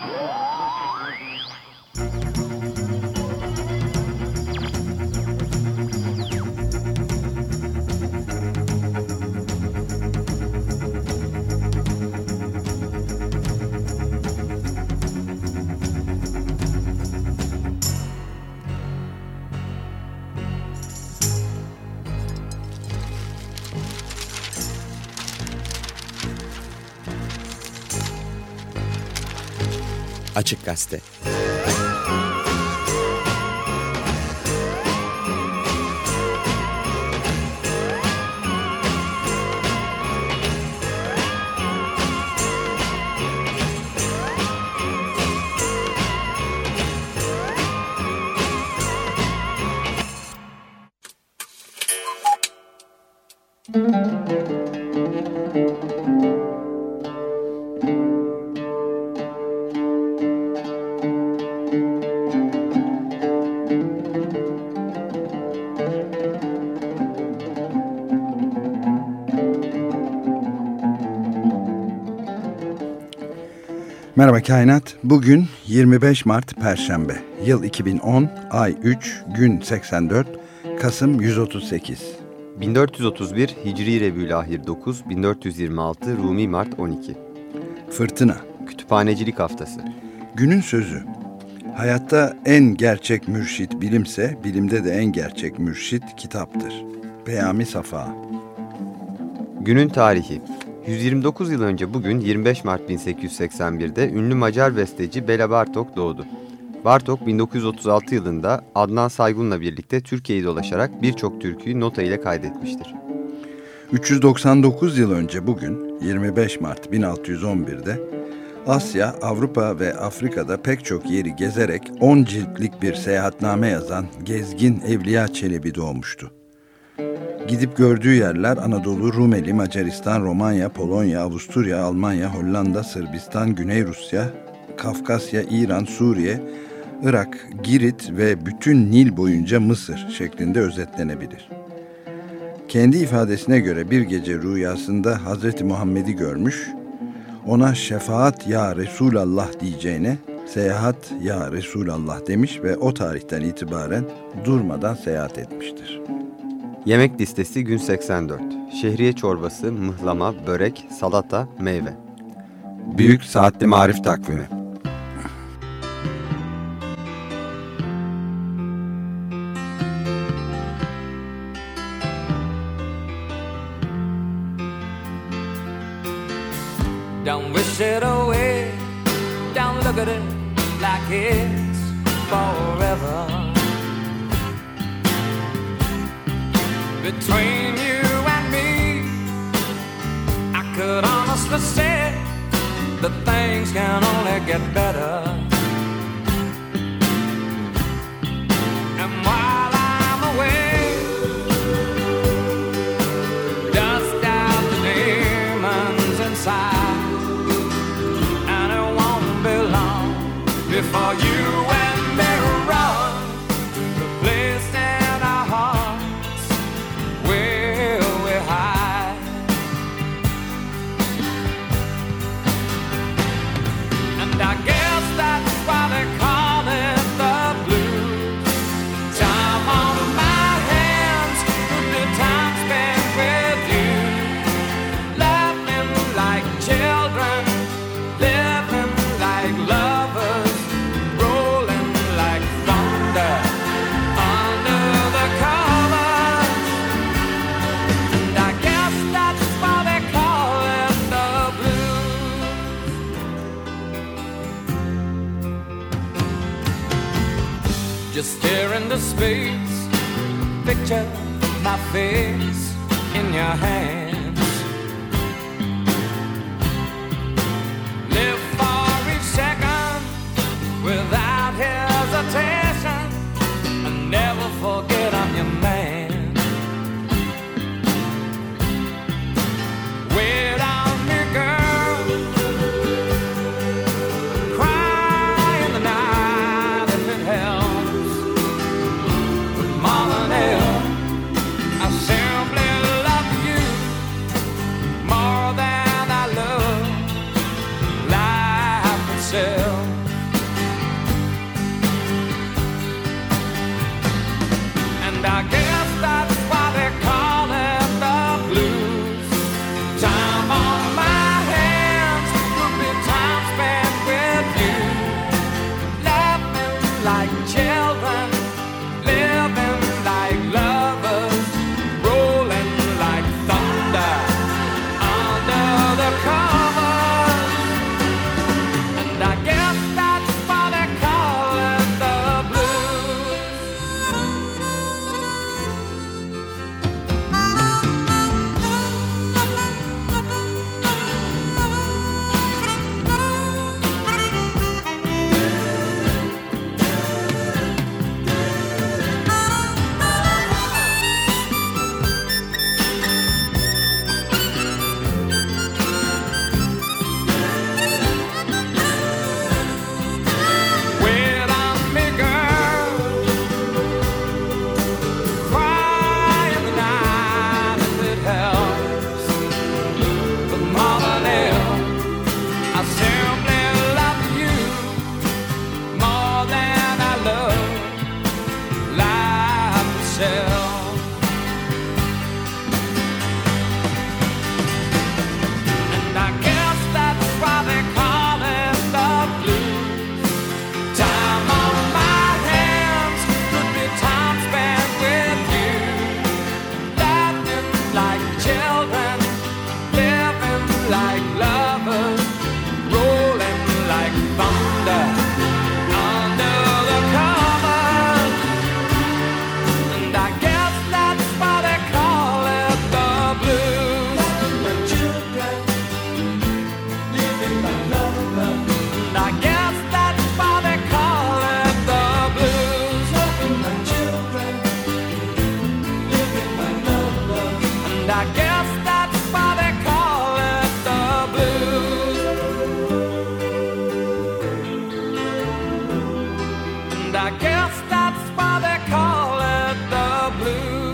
Açık Gazete. Merhaba Kainat. Bugün 25 Mart Perşembe. Yıl 2010, ay 3, gün 84, Kasım 138. 1431 Hicri Rebülahir 9, 1426 Rumi Mart 12. Fırtına. Kütüphanecilik haftası. Günün sözü. Hayatta en gerçek mürşit bilimse, bilimde de en gerçek mürşit kitaptır. Peyami Safa. Günün tarihi. 129 yıl önce bugün 25 Mart 1881'de ünlü Macar besteci Bela Bartok doğdu. Bartok 1936 yılında Adnan Saygun'la birlikte Türkiye'yi dolaşarak birçok türküyü nota ile kaydetmiştir. 399 yıl önce bugün 25 Mart 1611'de Asya, Avrupa ve Afrika'da pek çok yeri gezerek 10 ciltlik bir seyahatname yazan gezgin Evliya Çelebi doğmuştu. Gidip gördüğü yerler Anadolu, Rumeli, Macaristan, Romanya, Polonya, Avusturya, Almanya, Hollanda, Sırbistan, Güney Rusya, Kafkasya, İran, Suriye, Irak, Girit ve bütün Nil boyunca Mısır şeklinde özetlenebilir. Kendi ifadesine göre bir gece rüyasında Hazreti Muhammed'i görmüş, ona şefaat ya Resulallah diyeceğine seyahat ya Resulallah demiş ve o tarihten itibaren durmadan seyahat etmiştir. Yemek listesi gün 84. Şehriye çorbası, mıhlama, börek, salata, meyve. Büyük Saatli Marif Takvimi. Don't wish it away, don't look at it like it's forever. Between you and me, I could honestly say that things can only get better. And while I'm away, dust out the demons inside, and it won't be long before you and me run the place in our hearts where we hide. And I guess that's why they call it the blues. Time on my hands, good time spent with you. Laughing like children, living like lovers, rolling like thunder under the covers. And I guess that's why they call it the blues. Just stare into space, picture my face in your hands. Live for each second without hesitation, and never forget I'm your man. Wait on me, girl, cry in the night if it helps. But more than ever, I simply love you. myself. And I guess that's why they call it the blues. Time on my hands would be time spent with you, laughing like children, living like lovers, rolling like thunder under the covers. And I guess that's why they call it the blues. Wait on me, girl. Cry in the night if it helps. But more than ever, I simply love you more than I love life itself. And I guess that's why they call it the blues. Time on my hands could be time spent with you, laughing like children, living like lovers, rolling like thunder under the covers. And I guess that's why they call it the blues. My children, living like lovers. And I guess that's why they call it the blues. My children, living like lovers. And I guess that's why they call it the blues. And I guess that's why they call it the blues.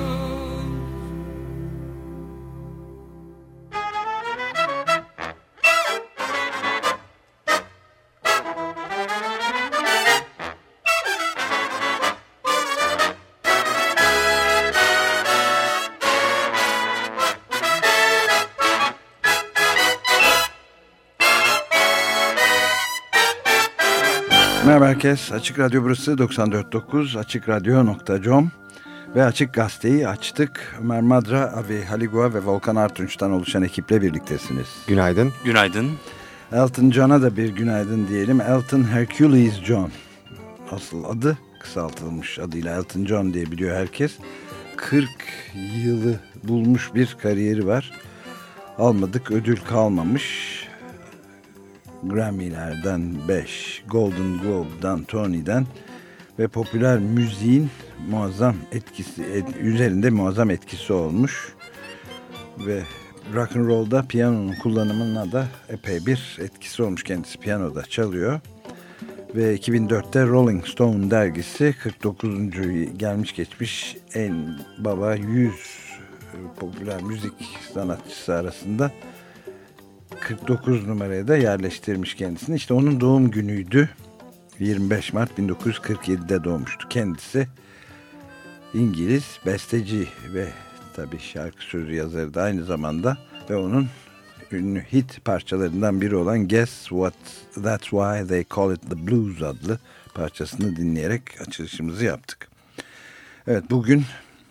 Merhaba herkes. Açık Radyo burası 94.9 AçıkRadyo.com ve Açık Gazete'yi açtık. Ömer Madra, Avi Haligua ve Volkan Artunç'tan oluşan ekiple birliktesiniz. Günaydın. Günaydın. Elton John'a da bir günaydın diyelim. Elton Hercules John. Asıl adı, kısaltılmış adıyla Elton John diye biliyor herkes. 40 yılı bulmuş bir kariyeri var. Almadık ödül kalmamış. Grammy'lerden 5, Golden Globe'dan, Tony'den ve popüler müziğin muazzam etkisi üzerinde muazzam etkisi olmuş ve rock and roll'da piyanonun kullanımına da epey bir etkisi olmuş. Kendisi piyanoda çalıyor ve 2004'te Rolling Stone dergisi 49. gelmiş geçmiş en baba 100 popüler müzik sanatçısı arasında 49 numaraya da yerleştirmiş kendisini. İşte onun doğum günüydü. 25 Mart 1947'de doğmuştu kendisi. İngiliz besteci ve tabii şarkı sözü yazarı da aynı zamanda ve onun ünlü hit parçalarından biri olan Guess What, That's Why They Call It The Blues adlı parçasını dinleyerek açılışımızı yaptık. Evet, bugün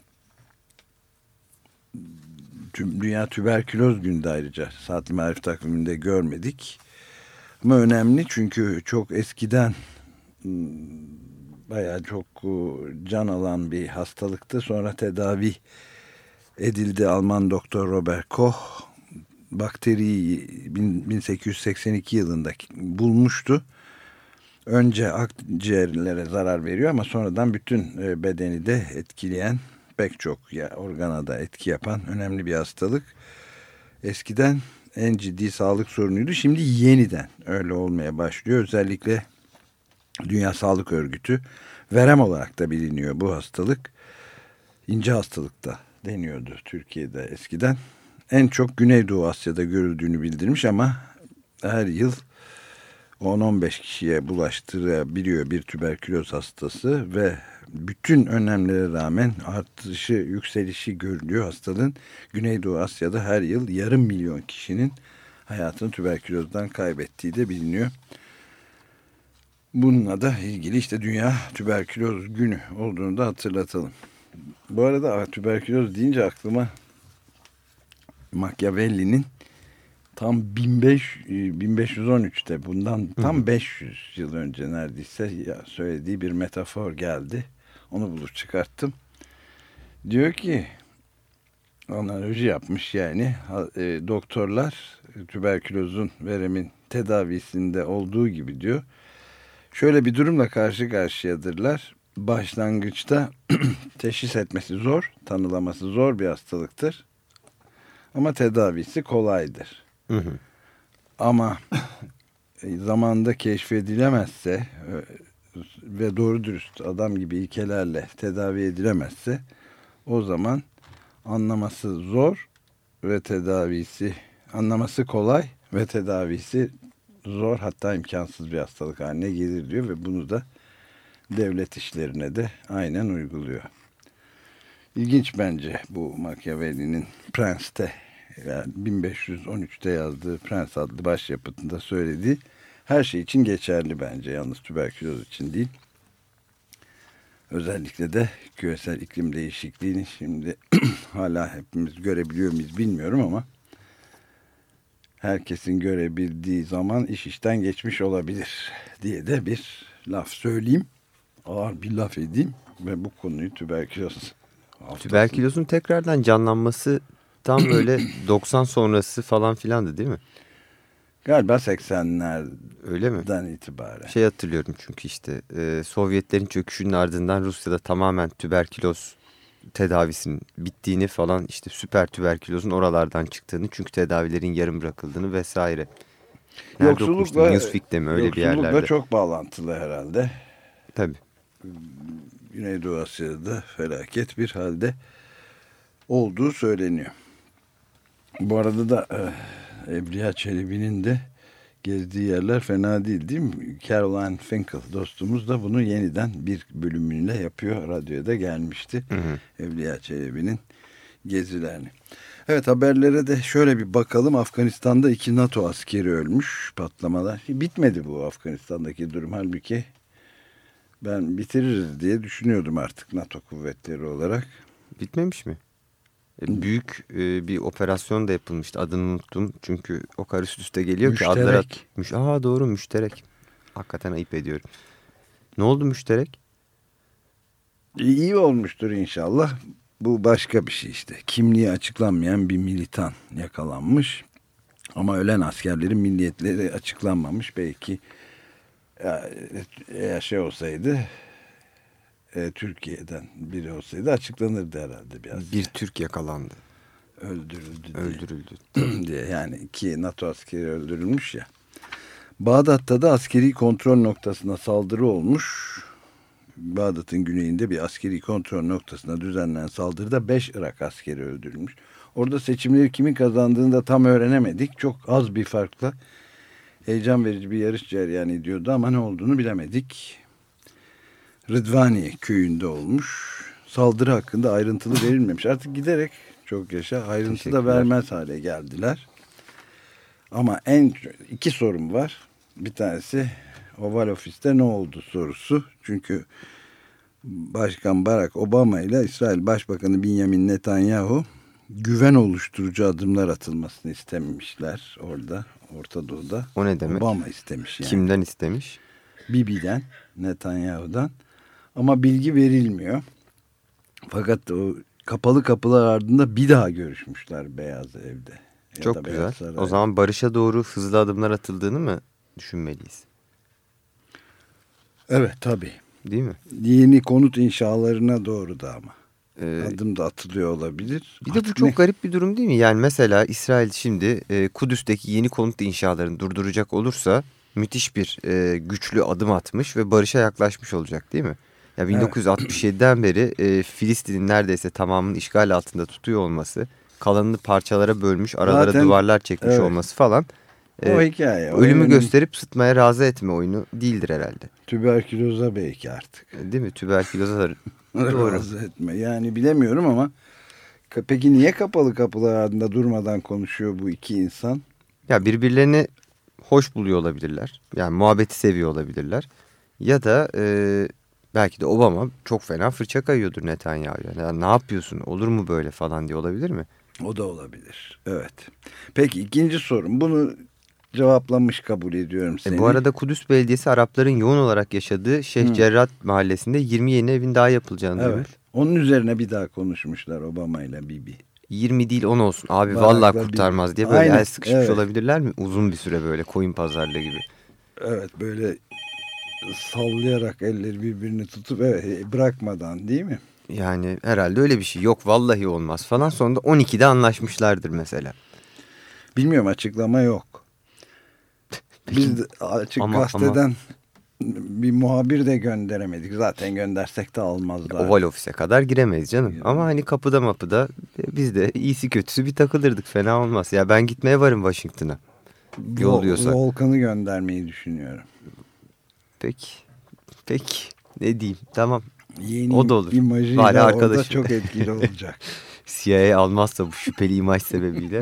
Dünya Tüberküloz Günü'nde ayrıca Saatli Marif takviminde görmedik. Ama önemli çünkü çok eskiden bayağı çok can alan bir hastalıktı. Sonra tedavi edildi. Alman doktor Robert Koch bakteriyi 1882 yılında bulmuştu. Önce akciğerlere zarar veriyor ama sonradan bütün bedeni de etkileyen, pek çok organa da etki yapan önemli bir hastalık. Eskiden en ciddi sağlık sorunuydu. Şimdi yeniden öyle olmaya başlıyor. Özellikle Dünya Sağlık Örgütü verem olarak da biliniyor bu hastalık. İnce hastalık da deniyordu Türkiye'de eskiden. En çok Güneydoğu Asya'da görüldüğünü bildirmiş ama her yıl 10-15 kişiye bulaştırabiliyor bir tüberküloz hastası ve bütün önlemlere rağmen artışı, yükselişi görülüyor hastalığın. Güneydoğu Asya'da her yıl 500.000 kişinin hayatını tüberkülozdan kaybettiği de biliniyor. Bununla da ilgili işte Dünya Tüberküloz Günü olduğunu da hatırlatalım. Bu arada tüberküloz deyince aklıma Machiavelli'nin tam 1513'te bundan tam 500 yıl önce neredeyse söylediği bir metafor geldi. Onu bulup çıkarttım. Diyor ki, analoji yapmış yani, doktorlar tüberkülozun, veremin tedavisinde olduğu gibi diyor. Şöyle bir durumla karşı karşıyadırlar. Başlangıçta teşhis etmesi zor, tanılaması zor bir hastalıktır. Ama tedavisi kolaydır. Hı hı. Ama zamanda keşfedilemezse ve doğru dürüst adam gibi ilkelerle tedavi edilemezse o zaman anlaması zor ve anlaması kolay ve tedavisi zor, hatta imkansız bir hastalık haline gelir diyor ve bunu da devlet işlerine de aynen uyguluyor. İlginç bence bu Machiavelli'nin Prens'te, yani 1513'te yazdığı Prens adlı başyapıtında söylediği her şey için geçerli bence. Yalnız tüberküloz için değil. Özellikle de küresel iklim değişikliğini şimdi hala hepimiz görebiliyor muyuz bilmiyorum ama herkesin görebildiği zaman iş işten geçmiş olabilir diye de bir laf söyleyeyim. Ağır bir laf edeyim ve bu konuyu Tüberkülozun tekrardan canlanması tam böyle 90 sonrası falan filandı değil mi? Galiba 80'lerden öyle mi? itibaren. Şey hatırlıyorum çünkü işte Sovyetlerin çöküşünün ardından Rusya'da tamamen tüberküloz tedavisinin bittiğini falan, işte süper tüberkülozun oralardan çıktığını, çünkü tedavilerin yarım bırakıldığını vesaire. Yoksullukla, Newsweek'te mi öyle bir yerlerde? Yoksullukla çok bağlantılı herhalde. Tabii. Güneydoğu Asya'da felaket bir halde olduğu söyleniyor. Bu arada da Evliya Çelebi'nin de gezdiği yerler fena değil mi? Caroline Finkel dostumuz da bunu yeniden bir bölümüyle yapıyor. Radyoya da gelmişti. Hı hı. Evliya Çelebi'nin gezilerini. Evet, haberlere de şöyle bir bakalım. Afganistan'da 2 NATO askeri ölmüş patlamalar. Bitmedi bu Afganistan'daki durum. Halbuki ben bitiririz diye düşünüyordum artık NATO kuvvetleri olarak. Bitmemiş mi? Büyük bir operasyon da yapılmıştı. Adını unuttum. Çünkü o kadar üst üste geliyor Müşterek. ki adlara... doğru, Müşterek. Hakikaten ayıp ediyorum. Ne oldu Müşterek? İyi olmuştur inşallah. Bu başka bir şey işte. Kimliği açıklanmayan bir militan yakalanmış. Ama ölen askerlerin milliyetleri açıklanmamış. Belki eğer şey olsaydı, Türkiye'den biri olsaydı açıklanırdı herhalde biraz. Bir Türk yakalandı. Öldürüldü diye. Yani 2 NATO askeri öldürülmüş ya. Bağdat'ta da askeri kontrol noktasına saldırı olmuş. Bağdat'ın güneyinde bir askeri kontrol noktasına düzenlenen saldırıda 5 Irak askeri öldürülmüş. Orada seçimleri kimin kazandığını da tam öğrenemedik. Çok az bir farkla heyecan verici bir yarış cereyan ediyordu ama ne olduğunu bilemedik. Rıdvaniye köyünde olmuş. Saldırı hakkında ayrıntılı verilmemiş. Artık giderek çok yaşa ayrıntı da vermez hale geldiler. Ama 2 sorun var. Bir tanesi Oval Ofis'te ne oldu sorusu. Çünkü Başkan Barack Obama ile İsrail Başbakanı Benjamin Netanyahu güven oluşturucu adımlar atılmasını istemişler orada, Orta Doğu'da. O ne demek? Obama istemiş yani. Kimden istemiş? Bibi'den, Netanyahu'dan. Ama bilgi verilmiyor. Fakat o kapalı kapılar ardında bir daha görüşmüşler Beyaz Ev'de. Çok güzel. O zaman barışa doğru hızlı adımlar atıldığını mı düşünmeliyiz? Evet, tabii. Değil mi? Yeni konut inşalarına doğru da ama. Adım da atılıyor olabilir. Bir de bu çok garip bir durum değil mi? Yani mesela İsrail şimdi Kudüs'teki yeni konut inşalarını durduracak olursa müthiş bir güçlü adım atmış ve barışa yaklaşmış olacak değil mi? Ya 1967'den beri Filistin'in neredeyse tamamını işgal altında tutuyor olması, kalanını parçalara bölmüş, aralara duvarlar çekmiş olması falan O hikaye. O ölümü benim gösterip sıtmaya razı etme oyunu değildir herhalde. tüberküloza belki artık. Değil mi? Tüberküloza da doğru. Razı etme. Yani bilemiyorum ama peki niye kapalı kapılar ardında durmadan konuşuyor bu iki insan? Ya birbirlerini hoş buluyor olabilirler. Yani muhabbeti seviyor olabilirler. Ya da belki de Obama çok fena fırça kayıyordur Netanyahu'ya. Yani ne yapıyorsun, olur mu böyle falan diye olabilir mi? O da olabilir. Evet. Peki ikinci sorum. Bunu cevaplamış kabul ediyorum seni. Bu arada Kudüs Belediyesi Arapların yoğun olarak yaşadığı Şeyh Cerrah Mahallesi'nde 20 yeni evin daha yapılacağını Evet. duymuş. Onun üzerine bir daha konuşmuşlar Obama ile Bibi. 20 değil 10 olsun. Abi Barakla vallahi kurtarmaz diye böyle Aynen, el sıkışmış evet. olabilirler mi? Uzun bir süre böyle koyun pazarlığı gibi. Evet, böyle sallayarak elleri birbirini tutup bırakmadan, değil mi? Yani herhalde öyle bir şey. Yok vallahi olmaz falan. Sonunda 12'de anlaşmışlardır mesela. Bilmiyorum, açıklama yok. Biz de Açık Gazete'den bir muhabir de gönderemedik. Zaten göndersek de almazlar. Oval Ofis'e kadar giremeyiz canım. Ama hani kapıda mapıda biz de iyisi kötüsü bir takılırdık. Fena olmaz. Ya ben gitmeye varım Washington'a. Yolluyorsak. Volkan'ı göndermeyi düşünüyorum. Peki. Ne diyeyim? Tamam. Yeni o da olur. imajıyla Bari orada arkadaşım. çok etkili olacak. CIA almazsa bu şüpheli imaj sebebiyle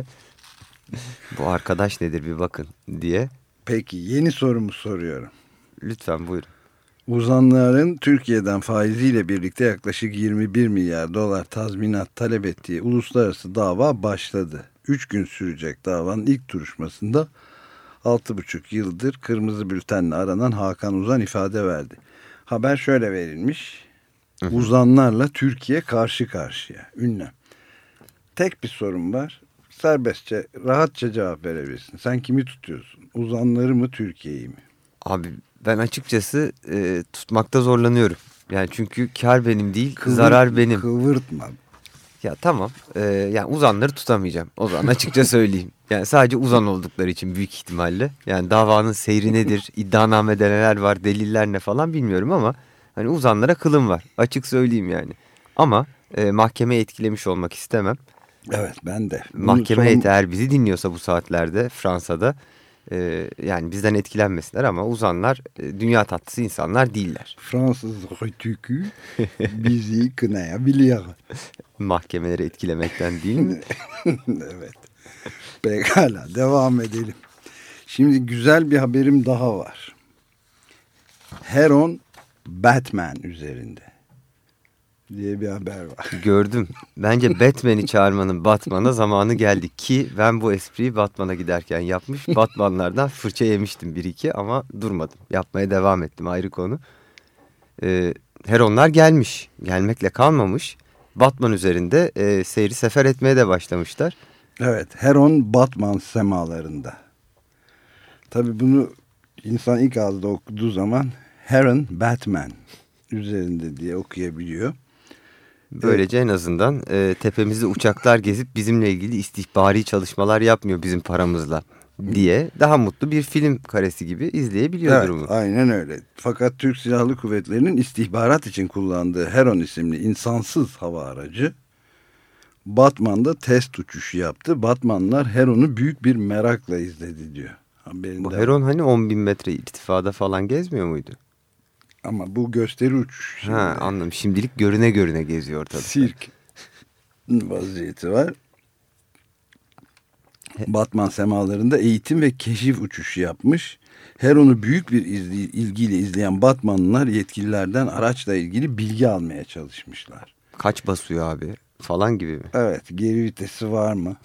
bu arkadaş nedir bir bakın diye. Peki yeni sorumu soruyorum. Lütfen buyurun. Uzanların Türkiye'den faiziyle birlikte yaklaşık 21 milyar dolar tazminat talep ettiği uluslararası dava başladı. 3 gün sürecek davanın ilk duruşmasında 6,5 yıldır kırmızı bültenle aranan Hakan Uzan ifade verdi. Haber şöyle verilmiş. Uzanlarla Türkiye karşı karşıya. Ünlem. Tek bir sorun var. Serbestçe, rahatça cevap verebilirsin. Sen kimi tutuyorsun? Uzanları mı, Türkiye'yi mi? Abi ben açıkçası tutmakta zorlanıyorum. Yani çünkü kar benim değil, zarar benim. Kıvırtma. Ya tamam. Yani uzanları tutamayacağım. O zaman açıkça söyleyeyim. Yani sadece uzan oldukları için büyük ihtimalle. Yani davanın seyri nedir, iddianamede neler var, deliller ne falan bilmiyorum ama hani uzanlara kılım var. Açık söyleyeyim yani. Ama mahkemeyi etkilemiş olmak istemem. Evet, ben de. Mahkeme heyeti eğer bizi dinliyorsa bu saatlerde Fransa'da yani bizden etkilenmesinler ama uzanlar dünya tatlısı insanlar değiller. Fransız rütükü bizi kınayabiliyor. Mahkemeleri etkilemekten değil mi? Evet. Pekala, devam edelim. Şimdi güzel bir haberim daha var. Heron Batman üzerinde diye bir haber var. Gördüm. Bence Batman'i çağırmanın Batman'a zamanı geldi ki ben bu espriyi Batman'a giderken yapmış. Batman'lardan fırça yemiştim 1-2 ama durmadım. Yapmaya devam ettim, ayrı konu. Heronlar gelmiş. Gelmekle kalmamış. Batman üzerinde seyri sefer etmeye de başlamışlar. Evet, Heron Batman semalarında. Tabii bunu insan ilk ağızda okuduğu zaman Heron Batman üzerinde diye okuyabiliyor. Böylece en azından tepemizde uçaklar gezip bizimle ilgili istihbari çalışmalar yapmıyor bizim paramızla diye daha mutlu bir film karesi gibi izleyebiliyor Evet, durumu. aynen öyle. Fakat Türk Silahlı Kuvvetleri'nin istihbarat için kullandığı Heron isimli insansız hava aracı Batman'da test uçuşu yaptı. Batmanlar Heron'u büyük bir merakla izledi diyor. Bu Heron hani 10.000 metre irtifada falan gezmiyor muydu? Ama bu gösteri uçuşu. Ha, anladım. Şimdilik görüne görüne geziyor ortada. Sirk vaziyeti var. Batman semalarında eğitim ve keşif uçuşu yapmış. Heron'u büyük bir ilgiyle izleyen Batmanlılar yetkililerden araçla ilgili bilgi almaya çalışmışlar. Kaç basıyor abi falan gibi mi? Evet, geri vitesi var mı?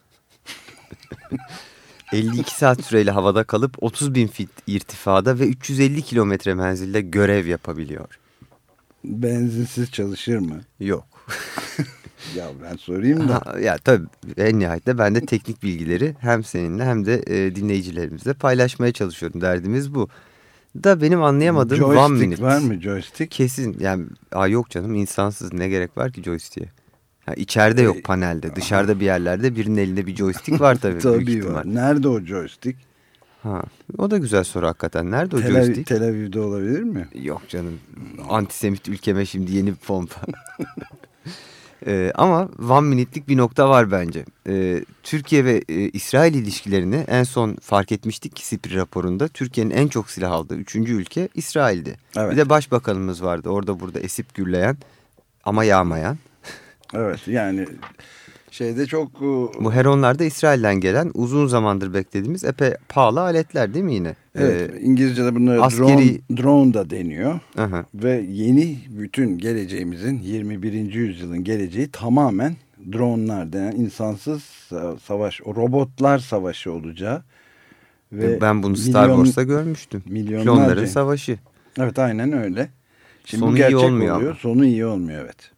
52 saat süreyle havada kalıp 30.000 fit irtifada ve 350 kilometre menzilde görev yapabiliyor. Benzinsiz çalışır mı? Yok. Ya ben sorayım da. Ya tabii en nihayetinde ben de teknik bilgileri hem seninle hem de dinleyicilerimizle paylaşmaya çalışıyorum. Derdimiz bu. Da benim anlayamadığım Joystick one minute. var mı joystick? Kesin yani yok canım, insansız ne gerek var ki joystick'e? İçeride yok panelde. Dışarıda bir yerlerde birinin elinde bir joystick var tabii. Tabii büyük var. ihtimal. Nerede o joystick? O da güzel soru hakikaten. Nerede o joystick? Tel Aviv'de olabilir mi? Yok canım. Antisemit ülkeme şimdi yeni bir pompa. Ama one minute'lik bir nokta var bence. Türkiye ve İsrail ilişkilerini en son fark etmiştik ki SİPRİ raporunda Türkiye'nin en çok silah aldığı 3. ülke İsrail'di. Evet. Bir de başbakanımız vardı orada burada esip gürleyen ama yağmayan. Evet, yani şeyde çok... Bu Heronlar da İsrail'den gelen uzun zamandır beklediğimiz epey pahalı aletler değil mi yine? Evet, İngilizce'de bunlara askeri... drone da deniyor. Aha. Ve yeni bütün geleceğimizin 21. yüzyılın geleceği tamamen dronelar denen insansız savaş, o robotlar savaşı olacağı. Ve ben bunu Star Wars'ta görmüştüm. Klonların savaşı. Evet, aynen öyle. Şimdi sonu bu gerçek iyi olmuyor oluyor. Ama. Sonu iyi olmuyor, evet.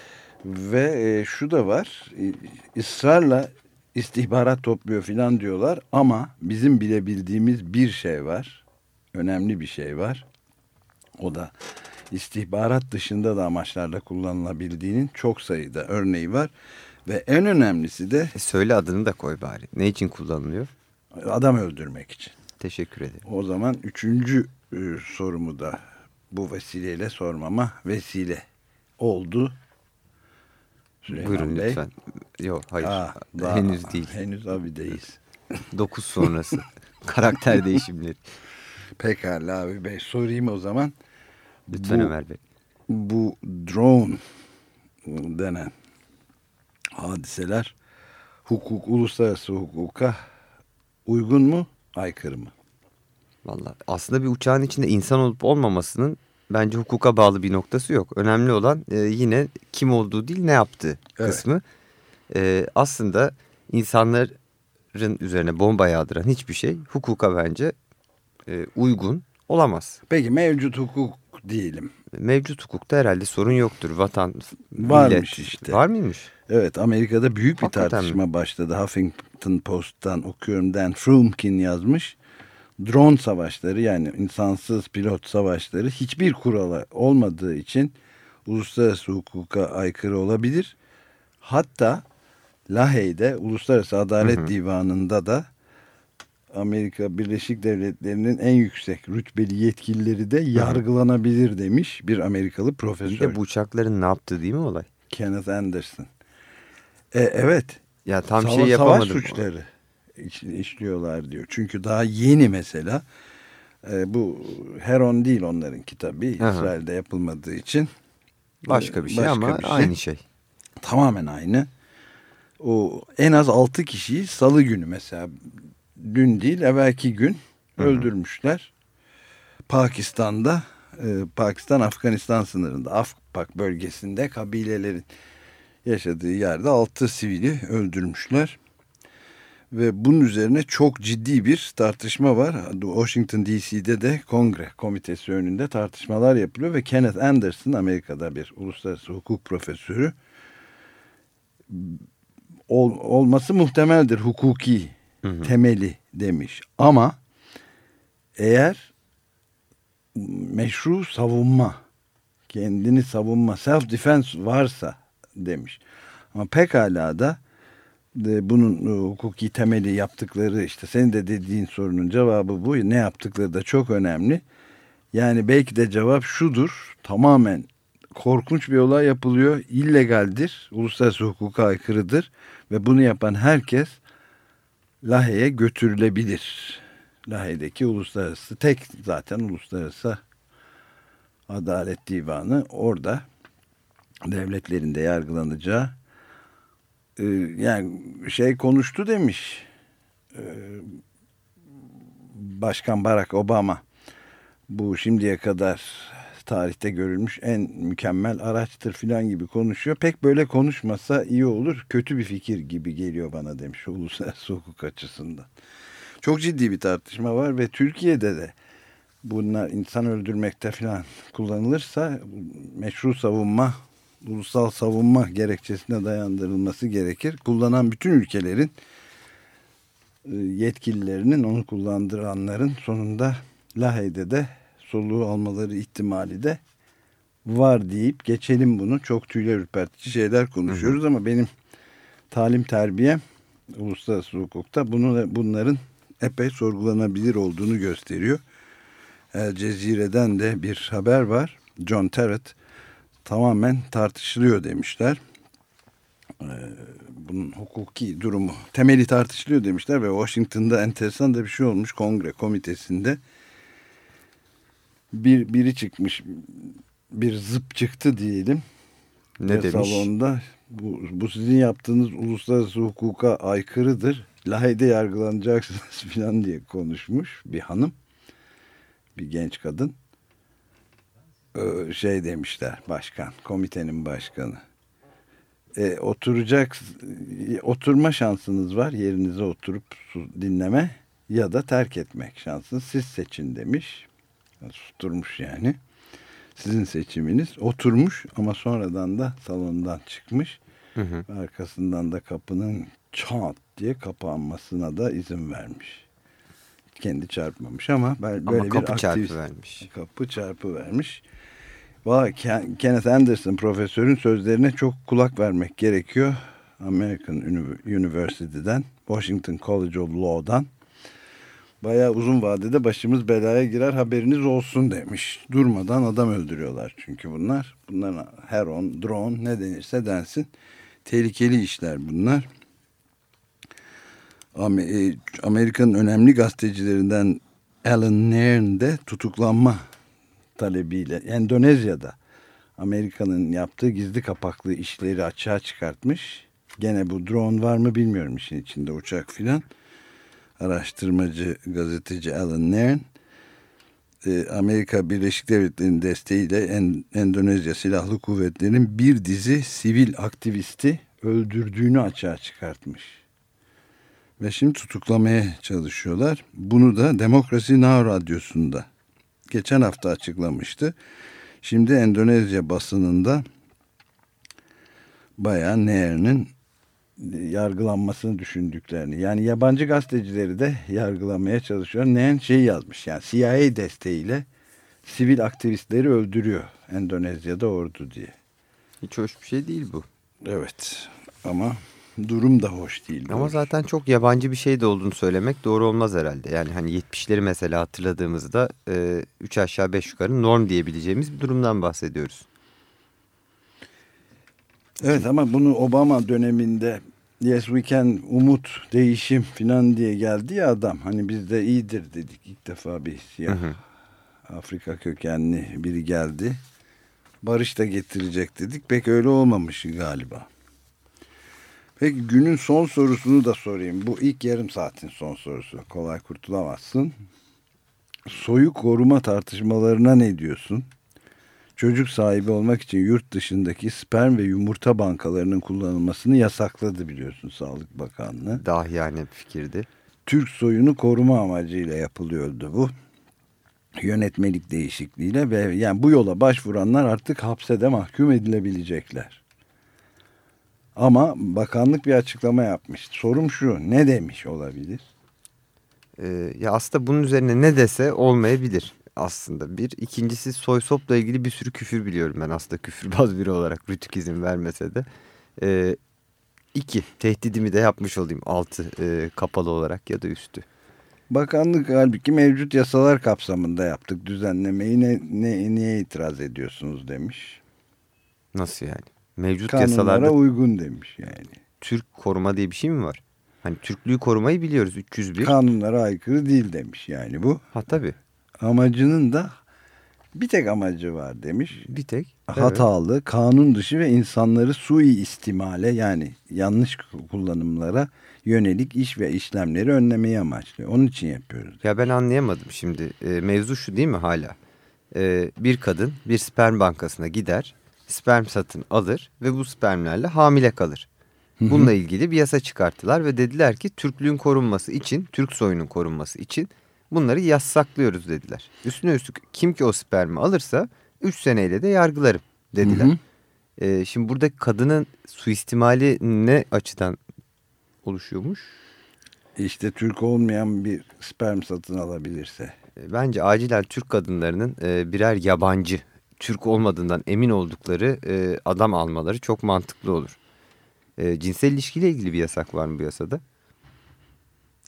Ve şu da var, ısrarla istihbarat topluyor filan diyorlar ama bizim bilebildiğimiz bir şey var, önemli bir şey var. O da istihbarat dışında da amaçlarla kullanılabildiğinin çok sayıda örneği var. Ve en önemlisi de... söyle adını da koy bari. Ne için kullanılıyor? Adam öldürmek için. Teşekkür ederim. O zaman 3. sorumu da bu vesileyle sormama vesile oldu. Süleyman Buyurun Bey. lütfen. Yok hayır. Henüz değil. Henüz abideyiz. 9 sonrası. Karakter değişimleri. Pekala abi bey, sorayım o zaman. Lütfen Ömer Bey. Bu drone denen hadiseler uluslararası hukuka uygun mu, aykırı mı? Vallahi aslında bir uçağın içinde insan olup olmamasının bence hukuka bağlı bir noktası yok. Önemli olan yine kim olduğu değil ne yaptığı kısmı. Aslında insanların üzerine bomba yağdıran hiçbir şey hukuka bence uygun olamaz. Peki mevcut hukuk diyelim. Mevcut hukukta herhalde sorun yoktur. Vatan, varmış millet. işte. Var mıymış? Evet, Amerika'da büyük bir Hakikaten tartışma mi? başladı. Huffington Post'tan okuyorum. Dan Frumkin yazmış. Drone savaşları, yani insansız pilot savaşları hiçbir kurala olmadığı için uluslararası hukuka aykırı olabilir. Hatta Lahey'de Uluslararası Adalet Divanı'nda da Amerika Birleşik Devletleri'nin en yüksek rütbeli yetkilileri de yargılanabilir demiş bir Amerikalı profesör. Bir de bu uçakların ne yaptığı değil mi olay? Kenneth Anderson. Evet. Ya tam şey yapamadım. Savaş suçları işliyorlar diyor. Çünkü daha yeni mesela bu Heron değil onlarınki tabii. İsrail'de yapılmadığı için. Başka bir şey ama aynı şey. Tamamen aynı. O en az 6 kişiyi salı günü mesela dün değil evvelki gün öldürmüşler. Pakistan'da Pakistan-Afganistan sınırında Afpak bölgesinde kabilelerin yaşadığı yerde 6 sivili öldürmüşler. Ve bunun üzerine çok ciddi bir tartışma var. Washington DC'de de Kongre Komitesi önünde tartışmalar yapılıyor ve Kenneth Anderson, Amerika'da bir uluslararası hukuk profesörü, olması muhtemeldir hukuki temeli demiş. Ama eğer meşru savunma, kendini savunma, self defense varsa demiş. Ama pekala da bunun hukuki temeli yaptıkları, işte senin de dediğin sorunun cevabı bu. Ne yaptıkları da çok önemli. Yani belki de cevap şudur. Tamamen korkunç bir olay yapılıyor. İllegaldir. Uluslararası hukuka aykırıdır. Ve bunu yapan herkes Lahey'e götürülebilir. Lahey'deki tek zaten Uluslararası Adalet Divanı orada devletlerin de yargılanacağı, yani konuştu demiş Başkan Barack Obama, bu şimdiye kadar tarihte görülmüş en mükemmel araçtır filan gibi konuşuyor. Pek böyle konuşmasa iyi olur, kötü bir fikir gibi geliyor bana demiş uluslararası hukuk açısından. Çok ciddi bir tartışma var ve Türkiye'de de bunlar insan öldürmekte filan kullanılırsa meşru savunma, ulusal savunma gerekçesine dayandırılması gerekir. Kullanan bütün ülkelerin yetkililerinin, onu kullandıranların sonunda Lahey'de de soluğu almaları ihtimali de var deyip geçelim bunu. Çok tüyler ürpertici şeyler konuşuyoruz ama benim talim terbiyem uluslararası hukukta bunların epey sorgulanabilir olduğunu gösteriyor. El Cezire'den de bir haber var. John Terrett tamamen tartışılıyor demişler. Bunun hukuki durumu temeli tartışılıyor demişler ve Washington'da enteresan da bir şey olmuş. Kongre komitesinde biri çıkmış, bir zıp çıktı diyelim. Ne demiş? Salonda bu sizin yaptığınız uluslararası hukuka aykırıdır. Lahey'de yargılanacaksınız falan diye konuşmuş bir hanım. Bir genç kadın. Şey demişler başkan, komitenin başkanı. Oturma şansınız var, yerinize oturup dinleme ya da terk etmek şansınız, siz seçin demiş. Susturmuş yani, sizin seçiminiz. Oturmuş ama sonradan da salondan çıkmış. Arkasından da kapının çat diye kapanmasına da izin vermiş. Kendi çarpmamış ama böyle kapı bir aktivist, vermiş. kapı çarpı vermiş. Kenneth Anderson profesörün sözlerine çok kulak vermek gerekiyor. American University'den, Washington College of Law'dan. Bayağı uzun vadede başımız belaya girer, haberiniz olsun demiş. Durmadan adam öldürüyorlar çünkü bunlar. Bunlar heron, drone, ne denirse densin. Tehlikeli işler bunlar. Amerika'nın önemli gazetecilerinden Alan Nairn de tutuklanma talebiyle Endonezya'da Amerika'nın yaptığı gizli kapaklı işleri açığa çıkartmış. Gene bu drone var mı bilmiyorum, işin içinde uçak filan. Araştırmacı gazeteci Alan Nairn, Amerika Birleşik Devletleri'nin desteğiyle Endonezya Silahlı Kuvvetleri'nin bir dizi sivil aktivisti öldürdüğünü açığa çıkartmış. Ve şimdi tutuklamaya çalışıyorlar. Bunu da Democracy Now! Radyosu'nda geçen hafta açıklamıştı. Şimdi Endonezya basınında bayağı Nairn'in yargılanmasını düşündüklerini, yani yabancı gazetecileri de yargılamaya çalışıyor. Nairn yazmış, yani CIA desteğiyle sivil aktivistleri öldürüyor Endonezya'da ordu diye. Hiç hoş bir şey değil bu. Evet ama durum da hoş değil. Ama zaten çok yabancı bir şey de olduğunu söylemek doğru olmaz herhalde. Yani hani 70'leri mesela hatırladığımızda 3 aşağı 5 yukarı norm diyebileceğimiz bir durumdan bahsediyoruz. Evet ama bunu Obama döneminde yes we can, umut, değişim falan diye geldi ya adam. Hani bizde iyidir dedik, ilk defa bir siyah Afrika kökenli biri geldi. Barış da getirecek dedik. Pek öyle olmamış galiba. Peki günün son sorusunu da sorayım. Bu ilk yarım saatin son sorusu. Kolay kurtulamazsın. Soyu koruma tartışmalarına ne diyorsun? Çocuk sahibi olmak için yurt dışındaki sperm ve yumurta bankalarının kullanılmasını yasakladı biliyorsun Sağlık Bakanlığı. Dahiyane bir fikirdi. Türk soyunu koruma amacıyla yapılıyordu bu. Yönetmelik değişikliğiyle ve yani bu yola başvuranlar artık hapse de mahkum edilebilecekler. Ama bakanlık bir açıklama yapmış. Sorum şu, ne demiş olabilir? Ya aslında bunun üzerine ne dese olmayabilir aslında. Bir. İkincisi soy sopla ilgili bir sürü küfür biliyorum ben aslında küfürbaz biri olarak, Rütük izin vermese de. İki. Tehdidimi de yapmış olayım, altı kapalı olarak ya da üstü. Bakanlık halbuki mevcut yasalar kapsamında yaptık düzenlemeyi, niye itiraz ediyorsunuz demiş. Nasıl yani? Mevcut kanunlara yasalarda uygun demiş yani. Türk koruma diye bir şey mi var? Hani Türklüğü korumayı biliyoruz 301. Kanunlara aykırı değil demiş yani bu. Ha tabii. Amacının da bir tek amacı var demiş. Bir tek. Hatalı, evet, kanun dışı ve insanları suistimale, yani yanlış kullanımlara yönelik iş ve işlemleri önlemeyi amaçlıyor. Onun için yapıyoruz. Ya ben anlayamadım şimdi. Mevzu şu değil mi hala? Bir kadın bir sperm bankasına gider, sperm satın alır ve bu spermlerle hamile kalır. Bununla ilgili bir yasa çıkarttılar ve dediler ki Türklüğün korunması için, Türk soyunun korunması için bunları yasaklıyoruz dediler. Üstüne üstlük kim ki o spermi alırsa 3 seneyle de yargılarım dediler. Şimdi burada kadının suistimali ne açıdan oluşuyormuş? İşte Türk olmayan bir sperm satın alabilirse. Bence acilen Türk kadınlarının birer yabancı, Türk olmadığından emin oldukları adam almaları çok mantıklı olur. Cinsel ilişkiyle ilgili bir yasak var mı bu yasada?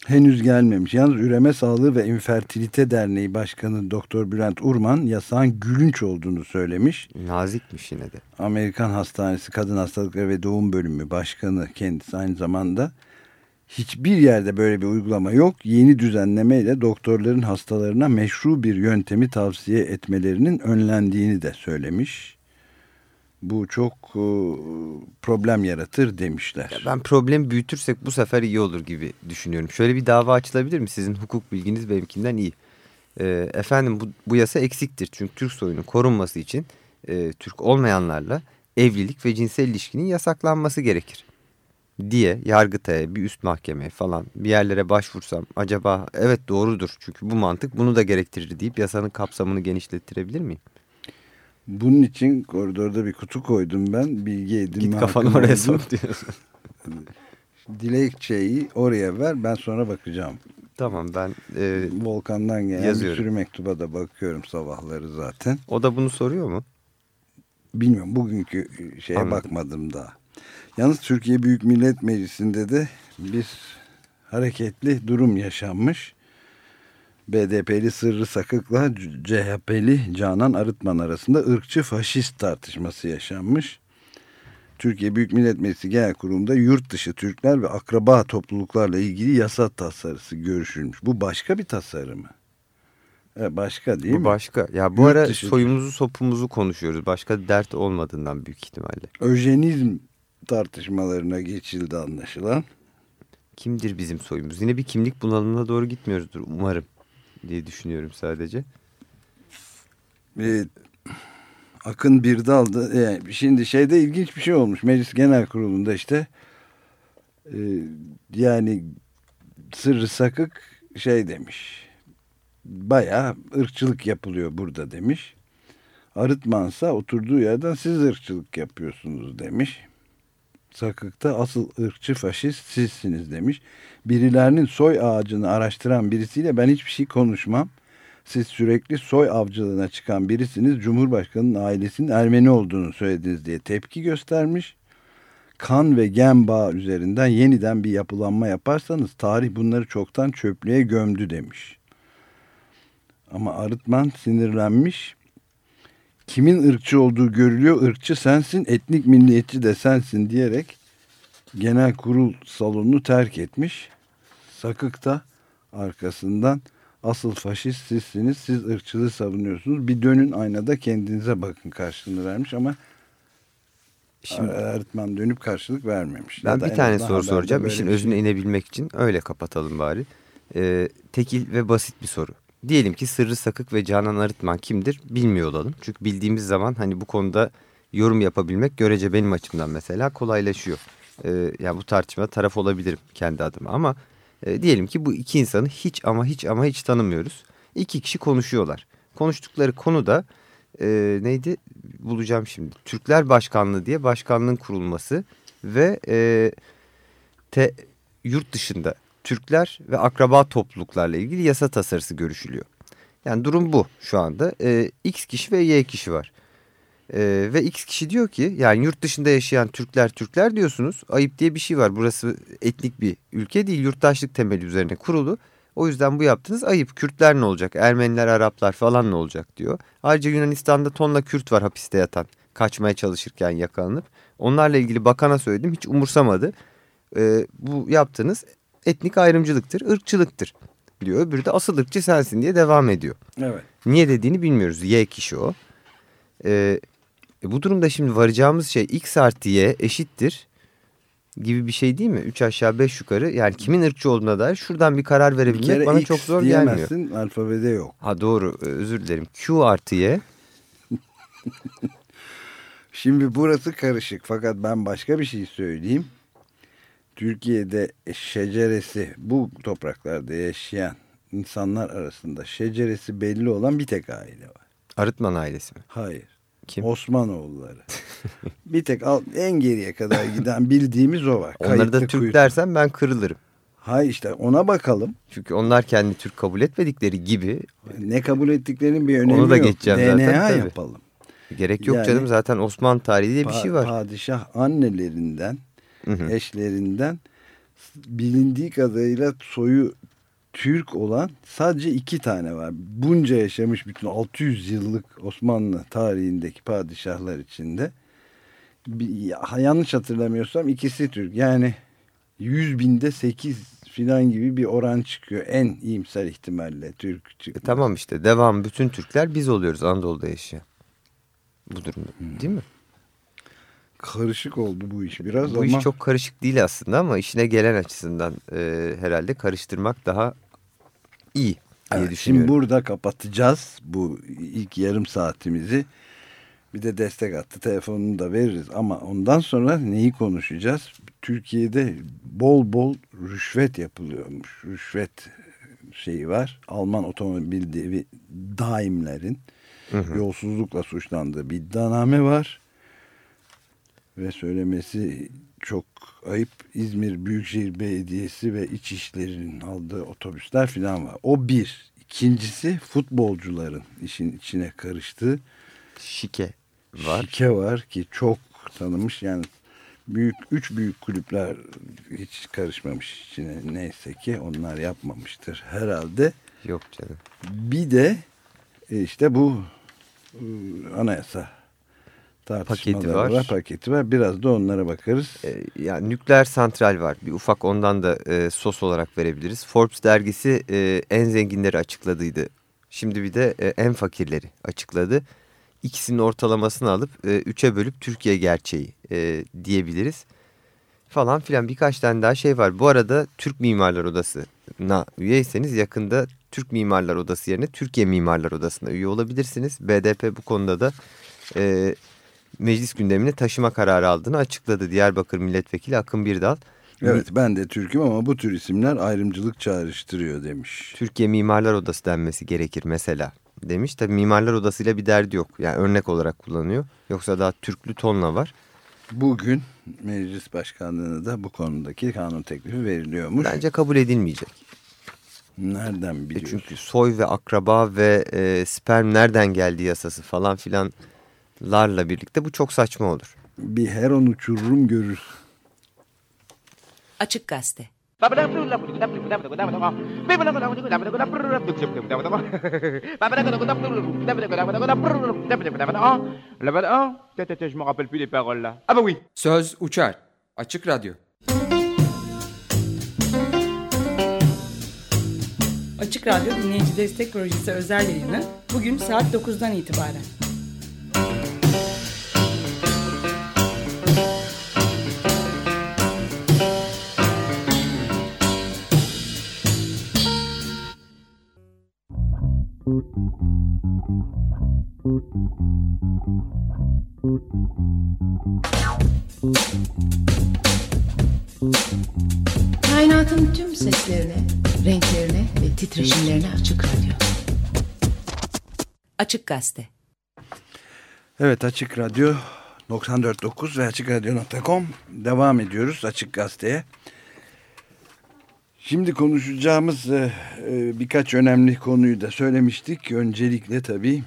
Henüz gelmemiş. Yalnız Üreme Sağlığı ve İnfertilite Derneği Başkanı Doktor Bülent Urman yasağın gülünç olduğunu söylemiş. Nazikmiş yine de. Amerikan Hastanesi Kadın Hastalıkları ve Doğum Bölümü Başkanı kendisi aynı zamanda hiçbir yerde böyle bir uygulama yok. Yeni düzenlemeyle doktorların hastalarına meşru bir yöntemi tavsiye etmelerinin önlendiğini de söylemiş. Bu çok problem yaratır demişler. Ya ben problemi büyütürsek bu sefer iyi olur gibi düşünüyorum. Şöyle bir dava açılabilir mi? Sizin hukuk bilginiz benimkinden iyi. Efendim bu yasa eksiktir. Çünkü Türk soyunun korunması için Türk olmayanlarla evlilik ve cinsel ilişkinin yasaklanması gerekir diye Yargıtay'a, bir üst mahkemeye falan bir yerlere başvursam acaba evet doğrudur çünkü bu mantık bunu da gerektirir deyip yasanın kapsamını genişlettirebilir miyim? Bunun için koridorda bir kutu koydum ben. Bilgi edinme. Git kafanı oraya sok diyorsun. Dilekçeyi oraya ver, ben sonra bakacağım. Tamam, ben Volkan'dan gelen yazıyorum. bir sürü mektuba da bakıyorum sabahları zaten. O da bunu soruyor mu? Bilmiyorum, bugünkü şeye Anladım. bakmadım daha. Yalnız Türkiye Büyük Millet Meclisi'nde de bir hareketli durum yaşanmış. BDP'li Sırrı Sakık'la CHP'li Canan Arıtman arasında ırkçı faşist tartışması yaşanmış. Türkiye Büyük Millet Meclisi Genel Kurulu'nda yurt dışı Türkler ve akraba topluluklarla ilgili yasa tasarısı görüşülmüş. Bu başka bir tasarı mı? Başka değil mi? Bu başka. Ya bu Yurt ara dışı soyumuzu sopumuzu konuşuyoruz. Başka dert olmadığından büyük ihtimalle. Öjenizm tartışmalarına geçildi anlaşılan. Kimdir bizim soyumuz? Yine bir kimlik bunalımına doğru gitmiyoruzdur umarım diye düşünüyorum sadece. Akın Birdal'da şimdi şeyde ilginç bir şey olmuş. Meclis Genel Kurulu'nda işte yani Sırrı Sakık şey demiş. Bayağı ırkçılık yapılıyor burada demiş. Arıtmansa oturduğu yerden siz ırkçılık yapıyorsunuz demiş. Sakık da asıl ırkçı faşist sizsiniz demiş. Birilerinin soy ağacını araştıran birisiyle ben hiçbir şey konuşmam. Siz sürekli soy avcılığına çıkan birisiniz. Cumhurbaşkanının ailesinin Ermeni olduğunu söylediniz diye tepki göstermiş. Kan ve gen bağı üzerinden yeniden bir yapılanma yaparsanız tarih bunları çoktan çöplüğe gömdü demiş. Ama Arıtman sinirlenmiş. Kimin ırkçı olduğu görülüyor. Irkçı sensin, etnik milliyetçi de sensin diyerek genel kurul salonunu terk etmiş. Sakık da arkasından asıl faşist sizsiniz, siz ırkçılığı savunuyorsunuz. Bir dönün aynada kendinize bakın karşılığını vermiş ama şimdi Arıtman dönüp karşılık vermemiş. Ben bir tane soru soracağım. böyle İşin bir şey- özüne inebilmek için öyle kapatalım bari. Tekil ve basit bir soru. Diyelim ki Sırrı Sakık ve Canan Arıtman kimdir bilmiyor olalım. Çünkü bildiğimiz zaman hani bu konuda yorum yapabilmek görece benim açımdan mesela kolaylaşıyor. Yani bu tartışmada taraf olabilirim kendi adıma ama diyelim ki bu iki insanı hiç tanımıyoruz. İki kişi konuşuyorlar. Konuştukları konu da neydi? Bulacağım şimdi. Türkler Başkanlığı diye başkanlığın kurulması ve yurt dışında Türkler ve akraba topluluklarla ilgili yasa tasarısı görüşülüyor. Yani durum bu şu anda. X kişi ve Y kişi var. Ve X kişi diyor ki yani yurt dışında yaşayan Türkler diyorsunuz. Ayıp diye bir şey var. Burası etnik bir ülke değil. Yurttaşlık temeli üzerine kurulu. O yüzden bu yaptığınız ayıp. Kürtler ne olacak? Ermeniler, Araplar falan ne olacak diyor. Ayrıca Yunanistan'da tonla Kürt var hapiste yatan. Kaçmaya çalışırken yakalanıp. Onlarla ilgili bakana söyledim. Hiç umursamadı. Bu yaptığınız etnik ayrımcılıktır, ırkçılıktır diyor. Öbürü de asıl ırkçı sensin diye devam ediyor. Evet. Niye dediğini bilmiyoruz. Y kişi o. Bu durumda şimdi varacağımız şey X artı Y eşittir gibi bir şey değil mi? 3 aşağı 5 yukarı. Yani kimin ırkçı olduğuna dair şuradan bir karar verebilmek bana X çok zor gelmiyor. diyemezsin, alfabede yok. Ha doğru, özür dilerim. Q artı Y. Şimdi burası karışık fakat ben başka bir şey söyleyeyim. Türkiye'de şeceresi, bu topraklarda yaşayan insanlar arasında şeceresi belli olan bir tek aile var. Arıtman ailesi mi? Hayır. Kim? Osmanoğulları. Bir tek en geriye kadar giden bildiğimiz o var. Onları da Kayıtlı Türk kuytu. dersen ben kırılırım. Hayır işte ona bakalım. Çünkü onlar kendi Türk kabul etmedikleri gibi. Ne kabul ettiklerinin bir önemi Onu da yok. geçeceğim DNA zaten, tabii. yapalım. Gerek yok Yani, canım, zaten Osmanlı tarihi diye bir şey var. Padişah annelerinden, eşlerinden bilindiği kadarıyla soyu Türk olan sadece 2 tane var. Bunca yaşamış bütün 600 yıllık Osmanlı tarihindeki padişahlar içinde. Yanlış hatırlamıyorsam ikisi Türk. Yani 100 binde 8 filan gibi bir oran çıkıyor. En iyimser ihtimalle Türk çıkıyor. Tamam işte devam, bütün Türkler biz oluyoruz Anadolu'da yaşayan. Bu durumda değil mi? Karışık oldu bu iş biraz Bu ama. iş çok karışık değil aslında ama işine gelen açısından herhalde karıştırmak daha iyi diye Evet, düşünüyorum. şimdi burada kapatacağız bu ilk yarım saatimizi. Bir de destek hattı telefonunu da veririz ama ondan sonra neyi konuşacağız? Türkiye'de bol bol rüşvet yapılıyormuş. Rüşvet şeyi var. Alman otomobil devi Daimler'in yolsuzlukla suçlandığı bir iddianame var. Ve söylemesi çok ayıp, İzmir Büyükşehir Belediyesi ve İçişleri'nin aldığı otobüsler falan var. O bir. İkincisi futbolcuların işin içine karıştığı Şike var. şike var ki çok tanınmış. Yani üç büyük kulüpler hiç karışmamış içine. Neyse ki onlar yapmamıştır herhalde. Yok canım. Bir de işte bu anayasa tartışmaları var. Paketi var. Biraz da onlara bakarız. Yani nükleer santral var. Bir ufak ondan da sos olarak verebiliriz. Forbes dergisi en zenginleri açıkladıydı. Şimdi bir de en fakirleri açıkladı. İkisinin ortalamasını alıp 3'e bölüp Türkiye gerçeği diyebiliriz. Falan filan birkaç tane daha şey var. Bu arada Türk Mimarlar Odası'na üyeyseniz yakında Türk Mimarlar Odası yerine Türkiye Mimarlar Odası'na üye olabilirsiniz. BDP bu konuda da meclis gündemine taşıma kararı aldığını açıkladı. Diyarbakır Milletvekili Akın Birdal. Evet, ben de Türk'üm ama bu tür isimler ayrımcılık çağrıştırıyor demiş. Türkiye Mimarlar Odası denmesi gerekir mesela demiş. Tabii Mimarlar Odası'yla bir derdi yok. Yani örnek olarak kullanıyor. Yoksa daha Türklü tonla var. Bugün meclis başkanlığına da bu konudaki kanun teklifi veriliyormuş. Bence kabul edilmeyecek. Nereden biliyorsun? Çünkü soy ve akraba ve sperm nereden geldi yasası falan filanlarla birlikte bu çok saçma olur. Bir heron uçururum görür. Açık Gazete. Söz uçar. Açık Radyo. Açık Radyo Dinleyici Destek Projesi özel yayını bugün saat 9'dan itibaren. Kainatın tüm seslerine, renklerine ve titreşimlerine Açık Radyo. Açık Gazete. Evet, Açık Radyo 94.9 ve AçıkRadyo.com devam ediyoruz Açık Gazete'ye. Şimdi konuşacağımız birkaç önemli konuyu da söylemiştik. Öncelikle tabii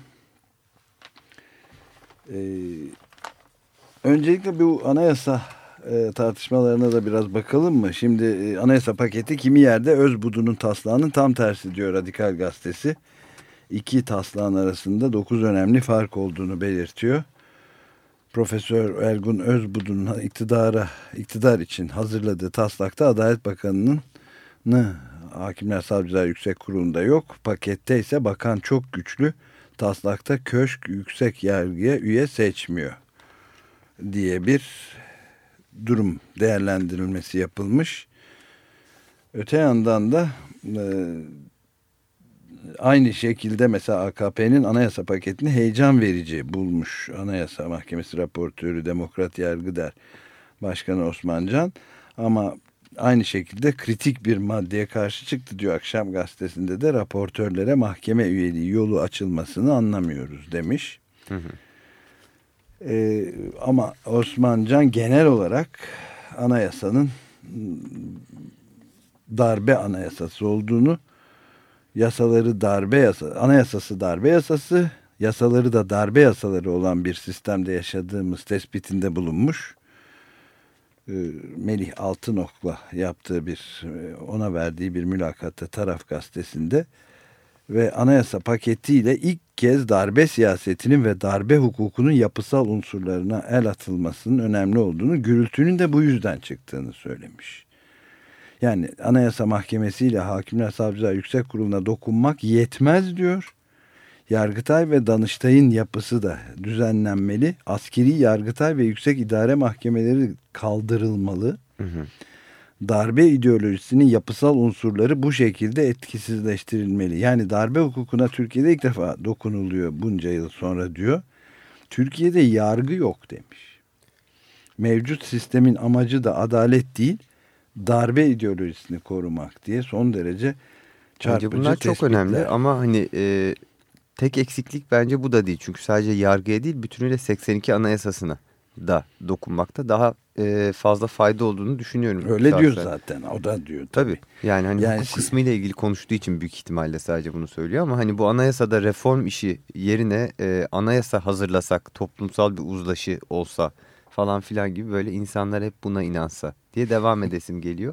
öncelikle bu anayasa tartışmalarına da biraz bakalım mı? Şimdi anayasa paketi kimi yerde Özbudu'nun taslağının tam tersi diyor Radikal Gazetesi. İki taslağın arasında 9 önemli fark olduğunu belirtiyor. Profesör Ergun Özbudu'nun iktidar için hazırladığı taslakta Adalet Bakanı'nın Hakimler Savcılar Yüksek Kurulu'nda yok. Pakette ise bakan çok güçlü, taslakta köşk yüksek yargıya üye seçmiyor diye bir durum değerlendirilmesi yapılmış. Öte yandan da aynı şekilde mesela AKP'nin anayasa paketini heyecan verici bulmuş Anayasa Mahkemesi raportörü Demokrat Yargıder Başkanı Osman Can, ama aynı şekilde kritik bir maddeye karşı çıktı diyor. Akşam Gazetesi'nde de raportörlere mahkeme üyeliği yolu açılmasını anlamıyoruz demiş. Hı hı. Ama Osman Can genel olarak anayasanın darbe anayasası olduğunu, yasaları darbe yasası, anayasası darbe yasası, yasaları da darbe yasaları olan bir sistemde yaşadığımız tespitinde bulunmuş. Melih Altınok'la yaptığı ona verdiği bir mülakatta Taraf Gazetesi'nde ve anayasa paketiyle ilk kez darbe siyasetinin ve darbe hukukunun yapısal unsurlarına el atılmasının önemli olduğunu, gürültünün de bu yüzden çıktığını söylemiş. Yani Anayasa Mahkemesi ile Hakimler Savcılar Yüksek Kurulu'na dokunmak yetmez diyor. Yargıtay ve Danıştay'ın yapısı da düzenlenmeli. Askeri Yargıtay ve Yüksek İdare Mahkemeleri kaldırılmalı. Darbe ideolojisinin yapısal unsurları bu şekilde etkisizleştirilmeli. Yani darbe hukukuna Türkiye'de ilk defa dokunuluyor bunca yıl sonra diyor. Türkiye'de yargı yok demiş. Mevcut sistemin amacı da adalet değil, darbe ideolojisini korumak diye son derece çarpıcı bence bunlar çok tespitler. önemli ama hani tek eksiklik bence bu da değil. Çünkü sadece yargıya değil, bütünüyle 82 Anayasasına da dokunmakta daha fazla fayda olduğunu düşünüyorum. Öyle şahsen. diyor zaten. O da diyor tabii. Yani hani Yani hukuk kısmıyla ilgili konuştuğu için büyük ihtimalle sadece bunu söylüyor ama hani bu anayasada reform işi yerine anayasa hazırlasak, toplumsal bir uzlaşı olsa falan filan gibi, böyle insanlar hep buna inansa diye devam edesim geliyor.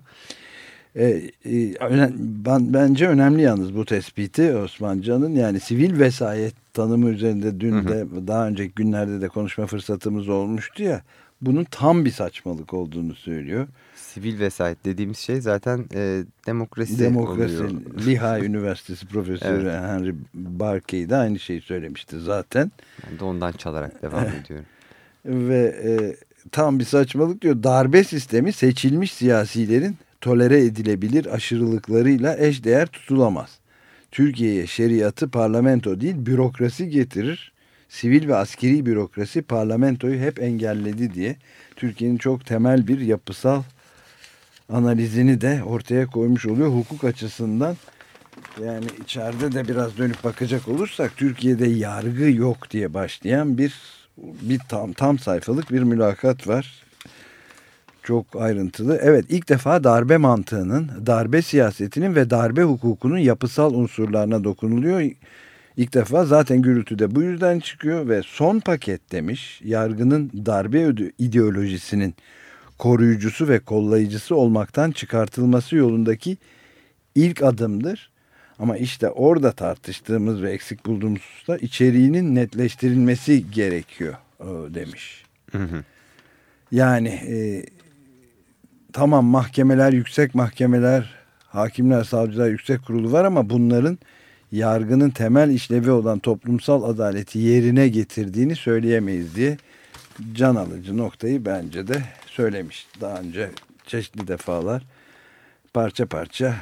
Bence önemli yalnız bu tespiti Osman Can'ın, yani sivil vesayet tanımı üzerinde dün de daha önceki günlerde de konuşma fırsatımız olmuştu ya, bunun tam bir saçmalık olduğunu söylüyor. Sivil vesayet dediğimiz şey zaten demokrasi oluyor. Lehigh Üniversitesi Profesörü Evet. Henry Barkey de aynı şeyi söylemişti zaten. Ben de ondan çalarak devam ediyorum. Ve tam bir saçmalık diyor. Darbe sistemi seçilmiş siyasilerin tolere edilebilir aşırılıklarıyla eşdeğer tutulamaz. Türkiye'ye şeriatı parlamento değil bürokrasi getirir. Sivil ve askeri bürokrasi parlamentoyu hep engelledi diye Türkiye'nin çok temel bir yapısal analizini de ortaya koymuş oluyor hukuk açısından. Yani içeride de biraz dönüp bakacak olursak Türkiye'de yargı yok diye başlayan bir tam sayfalık bir mülakat var. Çok ayrıntılı. Evet, ilk defa darbe mantığının, darbe siyasetinin ve darbe hukukunun yapısal unsurlarına dokunuluyor. İlk defa zaten gürültü de bu yüzden çıkıyor ve son paket demiş, yargının darbe ideolojisinin koruyucusu ve kollayıcısı olmaktan çıkartılması yolundaki ilk adımdır. Ama işte orada tartıştığımız ve eksik bulduğumuz hususta içeriğinin netleştirilmesi gerekiyor demiş. Yani tamam, mahkemeler, yüksek mahkemeler, hakimler, savcılar, yüksek kurulu var ama bunların yargının temel işlevi olan toplumsal adaleti yerine getirdiğini söyleyemeyiz diye can alıcı noktayı bence de söylemiş. Daha önce çeşitli defalar parça parça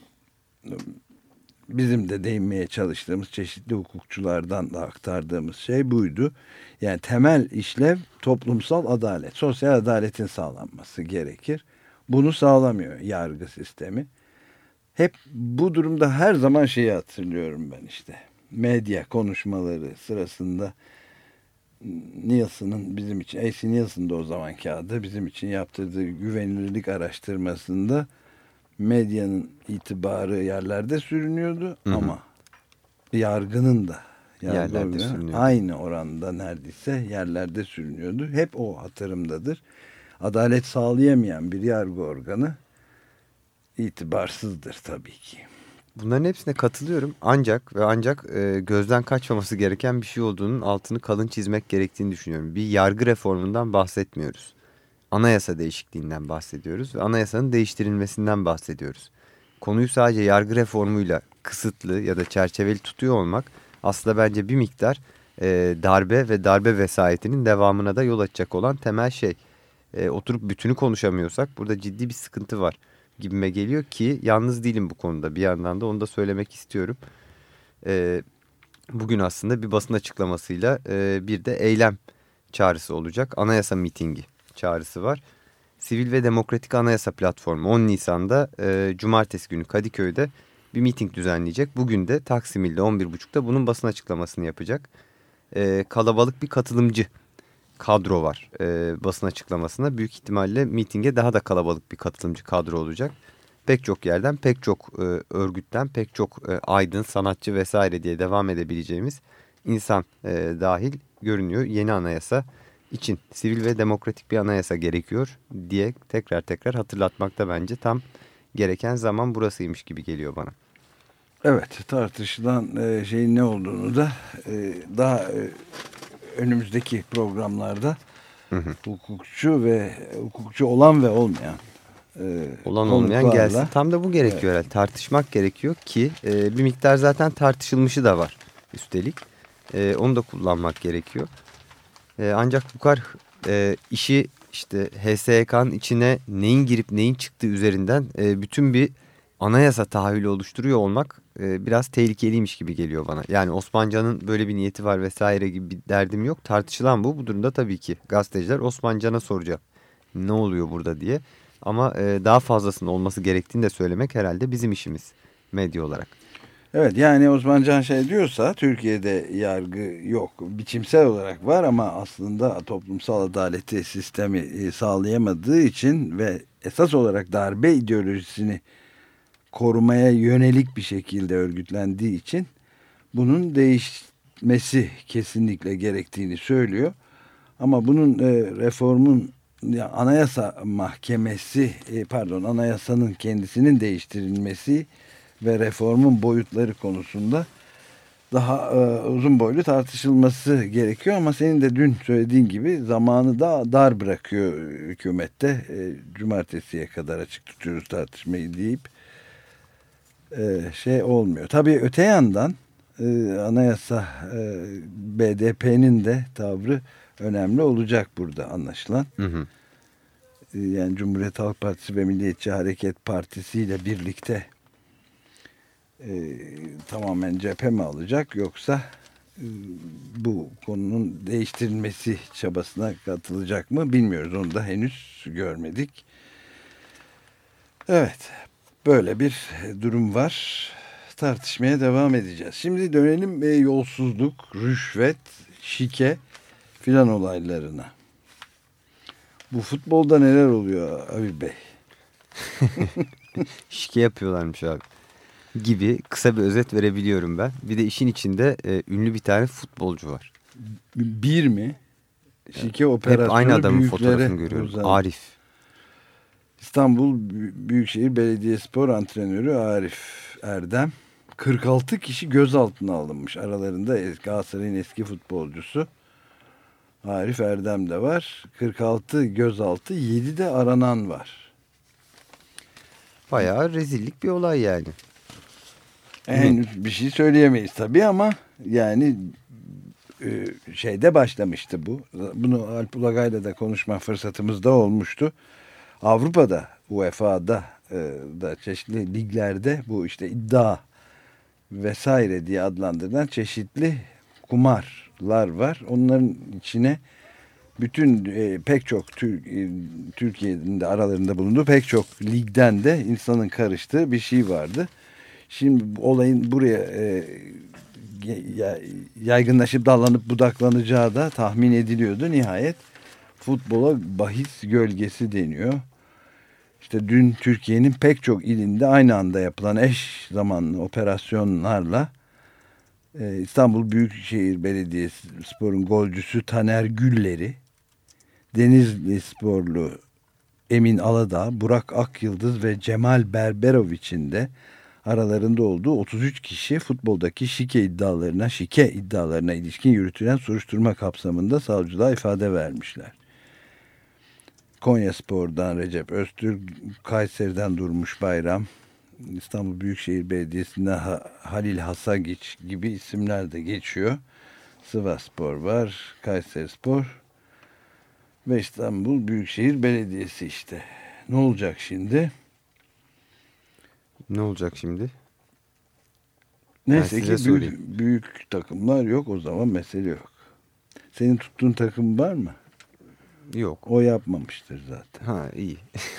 bizim de değinmeye çalıştığımız çeşitli hukukçulardan da aktardığımız şey buydu. Yani temel işlev toplumsal adalet, sosyal adaletin sağlanması gerekir. Bunu sağlamıyor yargı sistemi. Hep bu durumda her zaman şeyi hatırlıyorum ben işte. Medya konuşmaları sırasında Nielsen'ın bizim için, A.C. Nielsen'da o zamanki adı, bizim için yaptırdığı güvenilirlik araştırmasında medyanın itibarı yerlerde sürünüyordu ama yargının da yerlerde sürünüyordu. Aynı oranda neredeyse yerlerde sürünüyordu. Hep o hatırımdadır. Adalet sağlayamayan bir yargı organı itibarsızdır tabii ki. Bunların hepsine katılıyorum. Ancak gözden kaçmaması gereken bir şey olduğunun altını kalın çizmek gerektiğini düşünüyorum. Bir yargı reformundan bahsetmiyoruz. Anayasa değişikliğinden bahsediyoruz ve anayasanın değiştirilmesinden bahsediyoruz. Konuyu sadece yargı reformuyla kısıtlı ya da çerçeveli tutuyor olmak aslında bence bir miktar darbe ve darbe vesayetinin devamına da yol açacak olan temel şey. Oturup bütünü konuşamıyorsak burada ciddi bir sıkıntı var gibime geliyor ki yalnız değilim bu konuda. Bir yandan da onu da söylemek istiyorum. Bugün aslında bir basın açıklamasıyla bir de eylem çağrısı olacak. Anayasa mitingi çağrısı var. Sivil ve Demokratik Anayasa Platformu 10 Nisan'da Cumartesi günü Kadıköy'de bir miting düzenleyecek. Bugün de Taksim ilde 11.30'da bunun basın açıklamasını yapacak. Kalabalık bir katılımcı kadro var basın açıklamasına. Büyük ihtimalle mitinge daha da kalabalık bir katılımcı kadro olacak. Pek çok yerden, pek çok örgütten, pek çok aydın, sanatçı vesaire diye devam edebileceğimiz insan dahil görünüyor. Yeni anayasa için sivil ve demokratik bir anayasa gerekiyor diye tekrar hatırlatmakta bence tam gereken zaman burasıymış gibi geliyor bana. Evet, tartışılan şeyin ne olduğunu da daha önümüzdeki programlarda hukukçu olan ve olmayan olan olmayan gelsin. Tam da bu gerekiyor herhalde. Tartışmak gerekiyor ki bir miktar zaten tartışılmışı da var üstelik. Onu da kullanmak gerekiyor. Ancak bu kadar işi işte HSYK'nın içine neyin girip neyin çıktığı üzerinden bütün bir anayasa tahayyülü oluşturuyor olmak biraz tehlikeliymiş gibi geliyor bana. Yani Osmancan'ın böyle bir niyeti var vesaire gibi bir derdim yok. Tartışılan bu. Bu durumda tabii ki gazeteciler Osmancan'a soracak ne oluyor burada diye. Ama daha fazlasının olması gerektiğini de söylemek herhalde bizim işimiz medya olarak. Evet, yani Osmancan şey diyorsa Türkiye'de yargı yok, biçimsel olarak var ama aslında toplumsal adaleti sistemi sağlayamadığı için ve esas olarak darbe ideolojisini korumaya yönelik bir şekilde örgütlendiği için bunun değişmesi kesinlikle gerektiğini söylüyor. Ama bunun reformun anayasa mahkemesi anayasanın kendisinin değiştirilmesi ve reformun boyutları konusunda daha uzun boylu tartışılması gerekiyor ama senin de dün söylediğin gibi zamanı da dar bırakıyor hükümette. Cumartesiye kadar açık tutuyoruz tartışmayı deyip şey olmuyor. Tabii öte yandan anayasa BDP'nin de tavrı önemli olacak burada anlaşılan. Yani Cumhuriyet Halk Partisi ve Milliyetçi Hareket Partisi ile birlikte tamamen cephe mi alacak yoksa bu konunun değiştirilmesi çabasına katılacak mı bilmiyoruz. Onu da henüz görmedik. Evet, böyle bir durum var. Tartışmaya devam edeceğiz. Şimdi dönelim yolsuzluk, rüşvet, şike filan olaylarına. Bu futbolda neler oluyor Abi Bey? Şike yapıyorlarmış abi. Gibi kısa bir özet verebiliyorum ben. Bir de işin içinde ünlü bir tane futbolcu var. Bir mi? Şike operasyonu hep aynı adamın büyüklere fotoğrafını görüyorum. uzandı. Arif. İstanbul Büyükşehir Belediyespor Antrenörü Arif Erdem. 46 kişi gözaltına alınmış. Aralarında Galatasaray'ın eski futbolcusu Arif Erdem de var. 46 gözaltı, 7 de aranan var. Bayağı rezillik bir olay yani. Henüz bir şey söyleyemeyiz tabii ama yani şeyde başlamıştı bu. Bunu Alp Ulagay'la da konuşma fırsatımız da olmuştu. Avrupa'da, UEFA'da da çeşitli liglerde bu işte iddia vesaire diye adlandırılan çeşitli kumarlar var. Onların içine bütün pek çok Türkiye'nin de aralarında bulunduğu pek çok ligden de insanın karıştığı bir şey vardı. Şimdi olayın buraya yaygınlaşıp dallanıp budaklanacağı da tahmin ediliyordu. Nihayet futbola bahis gölgesi deniyor. İşte dün Türkiye'nin pek çok ilinde aynı anda yapılan eş zamanlı operasyonlarla İstanbul Büyükşehir Belediyespor'un golcüsü Taner Güller'i, Denizli sporlu Emin Aladağ, Burak Akyıldız ve Cemal Berberoviç'in de aralarında olduğu 33 kişi futboldaki şike iddialarına ilişkin yürütülen soruşturma kapsamında savcılığa ifade vermişler. Konyaspor'dan Recep Öztürk, Kayseri'den Durmuş Bayram, İstanbul Büyükşehir Belediyesi'nden Halil Hasagiç gibi isimler de geçiyor. Sivasspor var, Kayserispor ve İstanbul Büyükşehir Belediyesi işte. Ne olacak şimdi? Ne olacak şimdi? Neyse ki büyük takımlar yok, o zaman mesele yok. Senin tuttuğun takım var mı? Yok. O yapmamıştır zaten. Ha, iyi.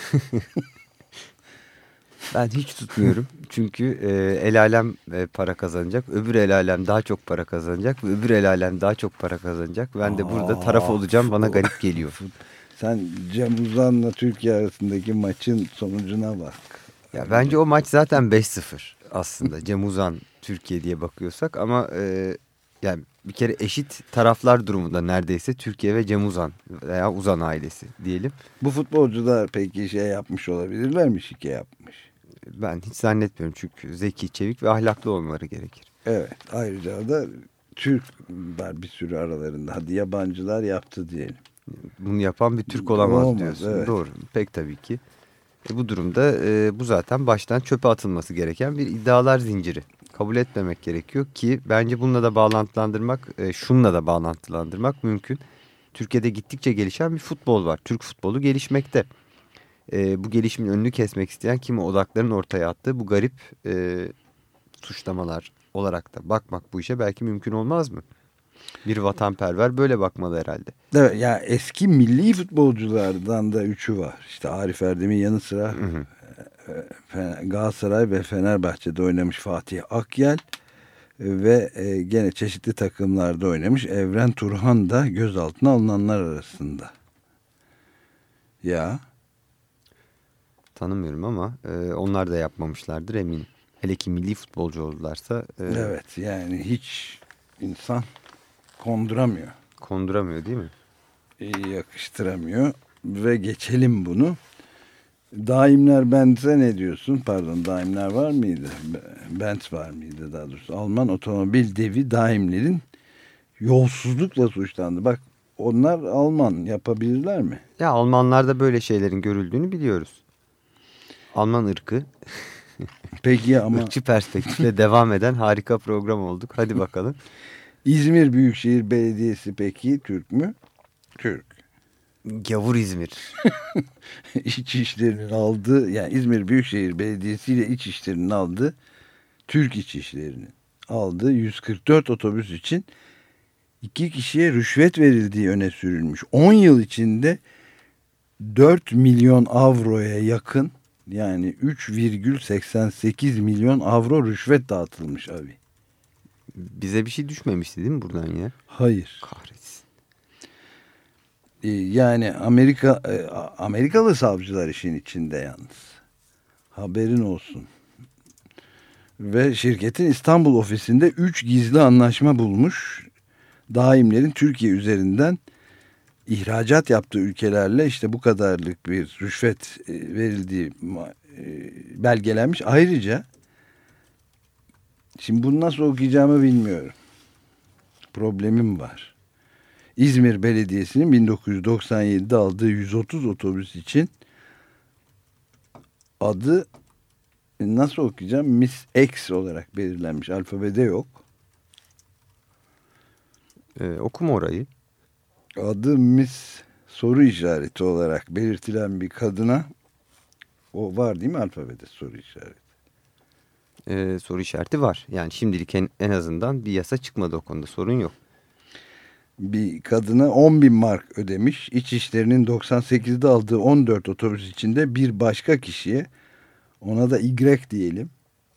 Ben hiç tutmuyorum. Çünkü el alem para kazanacak. Öbür el alem daha çok para kazanacak. Ve öbür el alem daha çok para kazanacak. Ben de burada taraf olacağım. Bana garip geliyor. Sen Cem Uzan'la Türkiye arasındaki maçın sonucuna bak. Ya bence o maç zaten 5-0 aslında. Cem Uzan Türkiye diye bakıyorsak ama Yani bir kere eşit taraflar durumunda neredeyse Türkiye ve Cem Uzan veya Uzan ailesi diyelim. Bu futbolcular peki şey yapmış olabilirler mi? Şike yapmış. Ben hiç zannetmiyorum çünkü zeki, çevik ve ahlaklı olmaları gerekir. Evet, ayrıca da Türk var bir sürü aralarında. Hadi yabancılar yaptı diyelim. Bunu yapan bir Türk olamaz Olmaz, diyorsun. evet. Doğru. Pek tabii ki. Bu durumda bu zaten baştan çöpe atılması gereken bir iddialar zinciri. Kabul etmemek gerekiyor ki bence bununla da bağlantılandırmak, şununla da bağlantılandırmak mümkün. Türkiye'de gittikçe gelişen bir futbol var. Türk futbolu gelişmekte. Bu gelişimin önünü kesmek isteyen kimi odakların ortaya attığı bu garip suçlamalar olarak da bakmak bu işe belki mümkün olmaz mı? Bir vatanperver böyle bakmalı herhalde. Evet, ya eski milli futbolculardan da üçü var. İşte Arif Erdem'in yanı sıra Galatasaray ve Fenerbahçe'de oynamış Fatih Akyel ve gene çeşitli takımlarda oynamış Evren Turhan da gözaltına alınanlar arasında. Ya. Tanımıyorum ama onlar da yapmamışlardır eminim. Hele ki milli futbolcu oldularsa. Evet, yani hiç insan konduramıyor. Konduramıyor değil mi? Yakıştıramıyor ve geçelim bunu. Daimler Benz'e ne diyorsun? Pardon, Daimler var mıydı? Benz var mıydı daha doğrusu? Alman otomobil devi Daimler'in yolsuzlukla suçlandı. Bak, onlar Alman, yapabilirler mi? Ya Almanlarda böyle şeylerin görüldüğünü biliyoruz. Alman ırkı. Peki ama Irkçı perspektifle devam eden harika program olduk. Hadi bakalım. İzmir Büyükşehir Belediyesi peki Türk mü? Türk. Gavur İzmir. İçişlerinin aldığı, yani İzmir Büyükşehir Belediyesi ile İçişlerinin aldığı, Türk İçişleri'nin aldığı 144 otobüs için 2 kişiye rüşvet verildiği öne sürülmüş. 10 yıl içinde 4 milyon avroya yakın, yani 3,88 milyon avro rüşvet dağıtılmış abi. Bize bir şey düşmemişti değil mi buradan ya? Hayır. Kahretsin. Yani Amerikalı savcılar işin içinde yalnız. Haberin olsun. Ve şirketin İstanbul ofisinde 3 gizli anlaşma bulmuş. Daimler'in Türkiye üzerinden ihracat yaptığı ülkelerle işte bu kadarlık bir rüşvet verildiği belgelenmiş. Ayrıca şimdi bunu nasıl okuyacağımı bilmiyorum. Problemim var. İzmir Belediyesi'nin 1997'de aldığı 130 otobüs için adı nasıl okuyacağım? Miss X olarak belirlenmiş. Alfabede yok. Okuma orayı. Adı Miss soru işareti olarak belirtilen bir kadına, o var değil mi alfabede soru işareti? Soru işareti var. Yani şimdilik en azından bir yasa çıkmadı o konuda, sorun yok. Bir kadına 10.000 mark ödemiş. İçişleri'nin 98'de aldığı 14 otobüs içinde bir başka kişiye, ona da Y diyelim.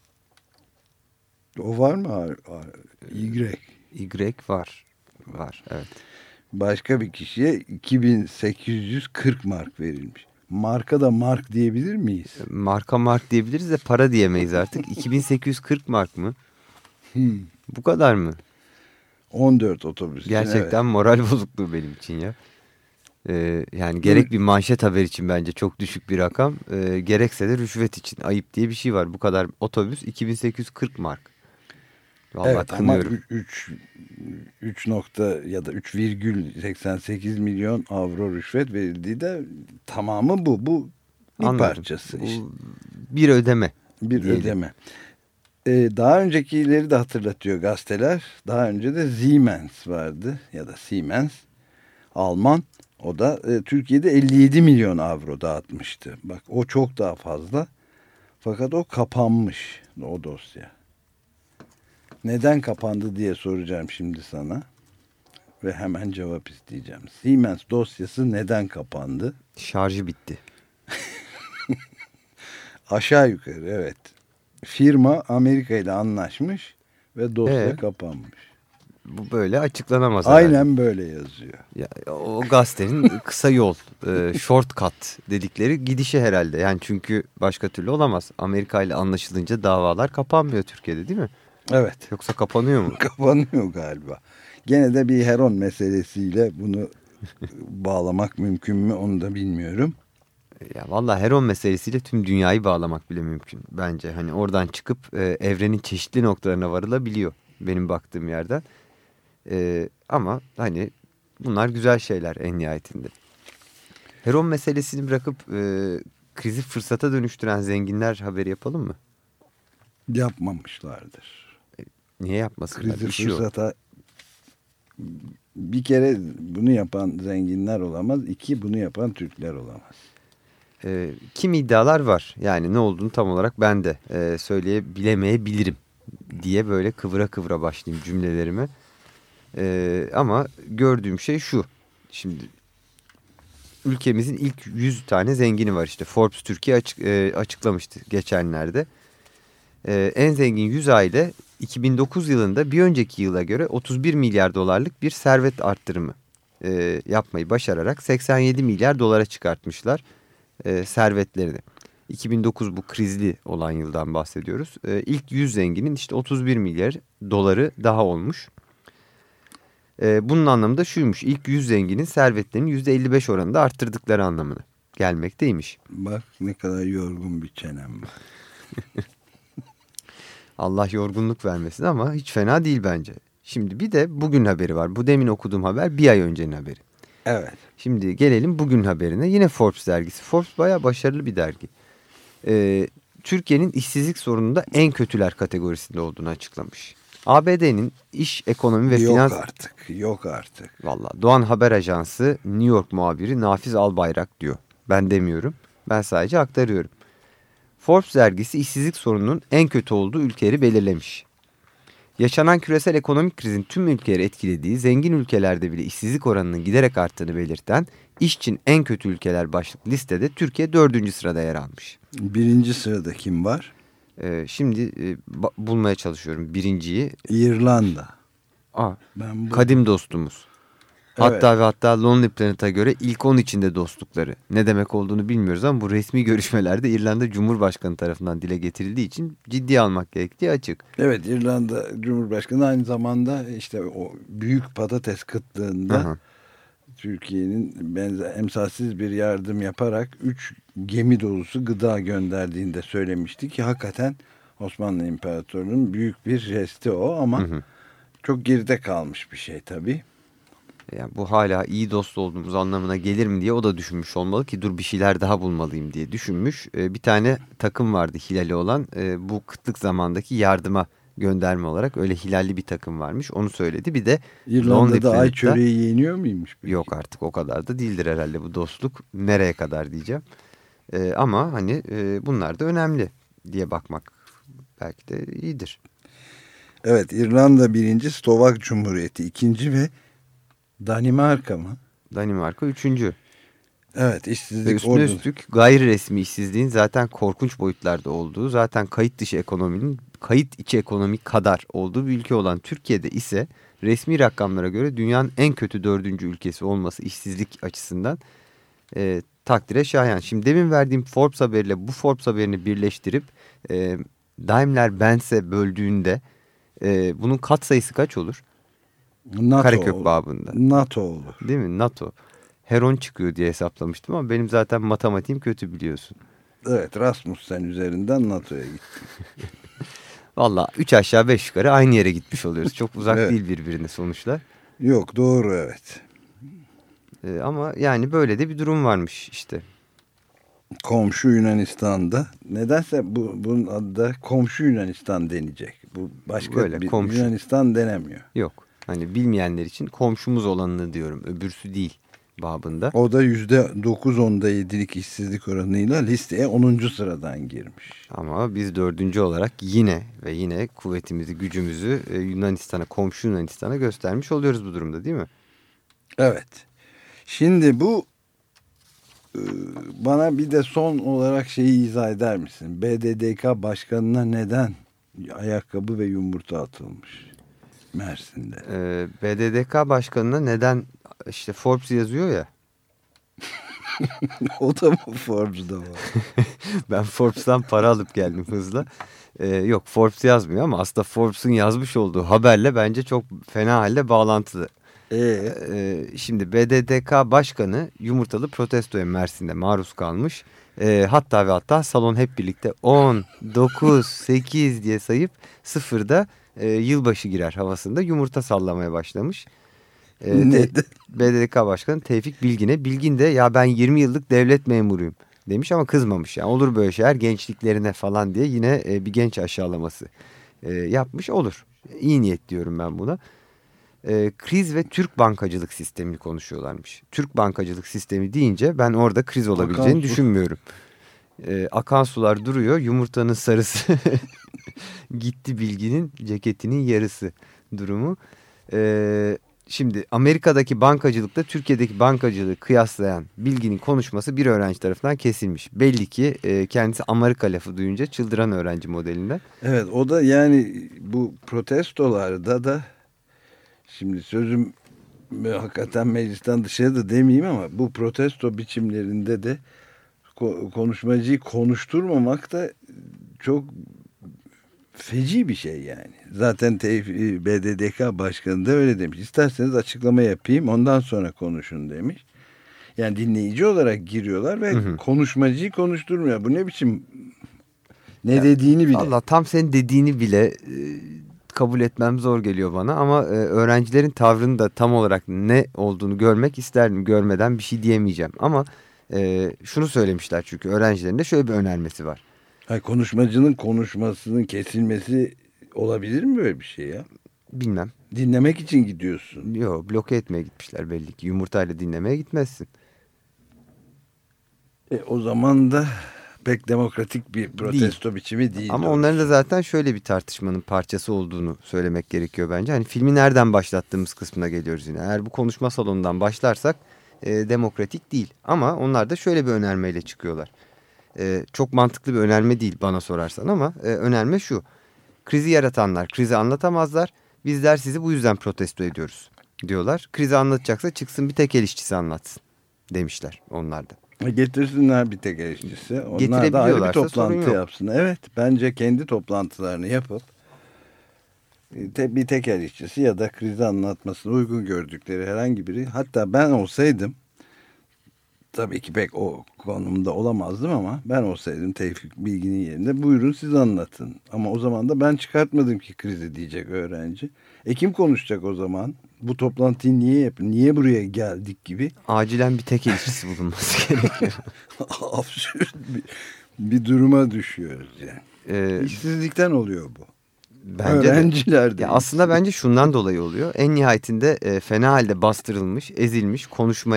O var mı? Y. Y var. Var, evet. Başka bir kişiye 2840 mark verilmiş. Marka da mark diyebilir miyiz? Marka mark diyebiliriz de para diyemeyiz artık. 2840 mark mı? Bu kadar mı? 14 otobüs. Gerçekten evet. Moral bozukluğu benim için ya. Yani gerek bir manşet haber için bence çok düşük bir rakam. Gerekse de rüşvet için ayıp diye bir şey var. Bu kadar otobüs 2840 mark. Vallahi evet, kınıyorum. Ama 3 nokta ya da 3,88 milyon avro rüşvet verildiği de tamamı bu. Bu bir Anladım. parçası. İşte. Bir ödeme. Bir diyelim. ödeme. Daha öncekileri de hatırlatıyor gazeteler. Daha önce de Siemens vardı ya da Siemens. Alman. O da Türkiye'de 57 milyon avro dağıtmıştı. Bak, o çok daha fazla. Fakat o kapanmış, o dosya. Neden kapandı diye soracağım şimdi sana. Ve hemen cevap isteyeceğim. Siemens dosyası neden kapandı? Şarjı bitti. Aşağı yukarı, evet. Firma Amerika ile anlaşmış ve dosya kapanmış. Bu böyle açıklanamaz. Aynen herhalde. böyle yazıyor. Ya, o gazetenin kısa yol, shortcut dedikleri gidişi herhalde. Yani çünkü başka türlü olamaz. Amerika ile anlaşılınca davalar kapanmıyor Türkiye'de, değil mi? Evet. Yoksa kapanıyor mu? Kapanıyor galiba. Gene de bir heron meselesiyle bunu bağlamak mümkün mü onu da bilmiyorum. Ya vallahi Heron meselesiyle tüm dünyayı bağlamak bile mümkün bence. Hani oradan çıkıp evrenin çeşitli noktalarına varılabiliyor benim baktığım yerden. Ama hani bunlar güzel şeyler en nihayetinde. Heron meselesini bırakıp krizi fırsata dönüştüren zenginler haberi yapalım mı? Yapmamışlardır. Niye yapmasınlar? Krizi İşi yok. fırsata bir kere bunu yapan zenginler olamaz. İki, bunu yapan Türkler olamaz. Kimi iddialar var. Yani ne olduğunu tam olarak ben de söyleyebilemeyebilirim diye böyle kıvıra kıvıra başlayayım cümlelerime. Ama gördüğüm şey şu. Şimdi ülkemizin ilk 100 tane zengini var işte. Forbes Türkiye açıklamıştı geçenlerde. En zengin 100 aile 2009 yılında bir önceki yıla göre 31 milyar dolarlık bir servet arttırımı yapmayı başararak 87 milyar dolara çıkartmışlar servetlerini. 2009 bu krizli olan yıldan bahsediyoruz. İlk 100 zenginin işte 31 milyar doları daha olmuş. Bunun anlamı da şuymuş. İlk 100 zenginin servetlerini %55 oranında arttırdıkları anlamına gelmekteymiş. Bak ne kadar yorgun bir çenem var. Allah yorgunluk vermesin ama hiç fena değil bence. Şimdi bir de bugün haberi var. Bu demin okuduğum haber bir ay öncenin haberi. Evet. Şimdi gelelim bugün haberine. Yine Forbes dergisi. Forbes bayağı başarılı bir dergi. Türkiye'nin işsizlik sorununda en kötüler kategorisinde olduğunu açıklamış. ABD'nin iş, ekonomi ve finans... Yok artık. Vallahi Doğan Haber Ajansı New York muhabiri Nafiz Albayrak diyor. Ben demiyorum. Ben sadece aktarıyorum. Forbes dergisi işsizlik sorununun en kötü olduğu ülkeleri belirlemiş. Yaşanan küresel ekonomik krizin tüm ülkeleri etkilediği, zengin ülkelerde bile işsizlik oranının giderek arttığını belirten iş için en kötü ülkeler başlıklı listede Türkiye 4. sırada yer almış. 1. sırada kim var? Şimdi bulmaya çalışıyorum birinciyi. İrlanda. Kadim dostumuz. Evet. Hatta Lonely Planet'a göre ilk 10 içinde dostlukları. Ne demek olduğunu bilmiyoruz ama bu resmi görüşmelerde İrlanda Cumhurbaşkanı tarafından dile getirildiği için ciddiye almak gerektiği açık. Evet, İrlanda Cumhurbaşkanı aynı zamanda işte o büyük patates kıtlığında Türkiye'nin emsalsiz bir yardım yaparak 3 gemi dolusu gıda gönderdiğini de söylemişti ki hakikaten Osmanlı İmparatorluğu'nun büyük bir jesti o ama çok geride kalmış bir şey tabii. Yani bu hala iyi dost olduğumuz anlamına gelir mi diye o da düşünmüş olmalı ki dur bir şeyler daha bulmalıyım diye düşünmüş. Bir tane takım vardı hilali olan bu kıtlık zamandaki yardıma gönderme olarak öyle hilalli bir takım varmış onu söyledi. Bir de İrlanda'da ay çöreği yeniyor muymuş? Peki? Yok artık o kadar da değildir herhalde bu dostluk nereye kadar diyeceğim. Ama hani bunlar da önemli diye bakmak belki de iyidir. Evet, İrlanda 1. Slovak Cumhuriyeti 2. ve Danimarka mı? Danimarka 3. Evet, işsizlik üstüne üstlük gayri resmi işsizliğin zaten korkunç boyutlarda olduğu, zaten kayıt dışı ekonominin kayıt içi ekonomi kadar olduğu bir ülke olan Türkiye'de ise resmi rakamlara göre dünyanın en kötü 4. ülkesi olması işsizlik açısından takdire şayan. Şimdi demin verdiğim Forbes haberiyle bu Forbes haberini birleştirip Daimler-Benz'e böldüğünde bunun katsayısı kaç olur? NATO Karekök babında. NATO olur. Değil mi? NATO. Heron çıkıyor diye hesaplamıştım ama benim zaten matematiğim kötü biliyorsun. Evet, Rasmussen üzerinden NATO'ya gittim. Valla 3 aşağı 5 yukarı aynı yere gitmiş oluyoruz. Çok uzak değil birbirine sonuçlar. Yok, doğru, evet. Ama yani böyle de bir durum varmış işte. Komşu Yunanistan'da. Nedense bunun adı da komşu Yunanistan denecek. Bu başka böyle, bir komşu. Yunanistan denemiyor. Yok. Hani bilmeyenler için komşumuz olanını diyorum. Öbürsü değil babında. O da %9.7'lik işsizlik oranıyla listeye 10. sıradan girmiş. Ama biz 4. olarak yine kuvvetimizi, gücümüzü Yunanistan'a, komşu Yunanistan'a göstermiş oluyoruz bu durumda değil mi? Evet. Şimdi bu bana bir de son olarak şeyi izah eder misin? BDDK başkanına neden ayakkabı ve yumurta atılmış Mersin'de? BDDK başkanına neden işte Forbes yazıyor ya. O da mı Forbes'da var? Ben Forbes'tan para alıp geldim hızla. Yok, Forbes yazmıyor ama aslında Forbes'un yazmış olduğu haberle bence çok fena halde bağlantılı. Şimdi BDDK Başkanı yumurtalı protestoya Mersin'de maruz kalmış. Hatta ve hatta salon hep birlikte 10, 9, 8 diye sayıp sıfırda yılbaşı girer havasında yumurta sallamaya başlamış. BDDK Başkanı Tevfik Bilgin'e. Bilgin de ya ben 20 yıllık devlet memuruyum demiş ama kızmamış. Yani olur böyle şeyler gençliklerine falan diye yine bir genç aşağılaması yapmış, olur. İyi niyet diyorum ben buna. Kriz ve Türk bankacılık sistemini konuşuyorlarmış. Türk bankacılık sistemi deyince ben orada kriz olabileceğini düşünmüyorum. Akan sular duruyor, yumurtanın sarısı gitti Bilgin'in ceketinin yarısı durumu. Şimdi Amerika'daki bankacılıkla Türkiye'deki bankacılığı kıyaslayan Bilgin'in konuşması bir öğrenci tarafından kesilmiş. Belli ki kendisi Amerika lafı duyunca çıldıran öğrenci modelinden. Evet, o da yani bu protestolarda da şimdi sözüm hakikaten meclisten dışarı da demeyeyim ama bu protesto biçimlerinde de konuşmacıyı konuşturmamak da çok feci bir şey yani. Zaten BDDK Başkanı da öyle demiş. İsterseniz açıklama yapayım ondan sonra konuşun demiş. Yani dinleyici olarak giriyorlar ve konuşmacıyı konuşturmuyor. Bu ne biçim, ne yani, dediğini bile. Allah, tam senin dediğini bile kabul etmem zor geliyor bana ama öğrencilerin tavrını da tam olarak ne olduğunu görmek isterdim. Görmeden bir şey diyemeyeceğim ama şunu söylemişler çünkü öğrencilerin de şöyle bir önermesi var. Hayır, konuşmacının konuşmasının kesilmesi olabilir mi böyle bir şey ya? Bilmem. Dinlemek için gidiyorsun. Yok, bloke etmeye gitmişler belli ki. Yumurtayla dinlemeye gitmezsin. O zaman da pek demokratik bir protesto biçimi değil. Ama onların da zaten şöyle bir tartışmanın parçası olduğunu söylemek gerekiyor bence. Hani filmi nereden başlattığımız kısmına geliyoruz yine. Eğer bu konuşma salonundan başlarsak demokratik değil. Ama onlar da şöyle bir önermeyle çıkıyorlar. Çok mantıklı bir önerme değil bana sorarsan ama önerme şu. Krizi yaratanlar krizi anlatamazlar. Bizler sizi bu yüzden protesto ediyoruz diyorlar. Krizi anlatacaksa çıksın bir tekel işçisi anlatsın demişler onlar da. Getirsinler bir tekel işçisi. Onlar da ayrı bir toplantı yapsın. Evet, bence kendi toplantılarını yapıp bir tekel işçisi ya da krizi anlatmasını uygun gördükleri herhangi biri. Hatta ben olsaydım, tabii ki pek o konumda olamazdım ama ben olsaydım Tevfik Bilgin'in yerinde buyurun siz anlatın. Ama o zaman da ben çıkartmadım ki krizi diyecek öğrenci. Kim konuşacak o zaman? Bu toplantıyı niye yapın? Niye buraya geldik gibi? Acilen bir tekel işçisi bulunması gerekiyor. Absürt bir duruma düşüyoruz yani. İşsizlikten oluyor bu. Bence öğrenciler de. Ya aslında bence şundan dolayı oluyor. En nihayetinde fena halde bastırılmış, ezilmiş,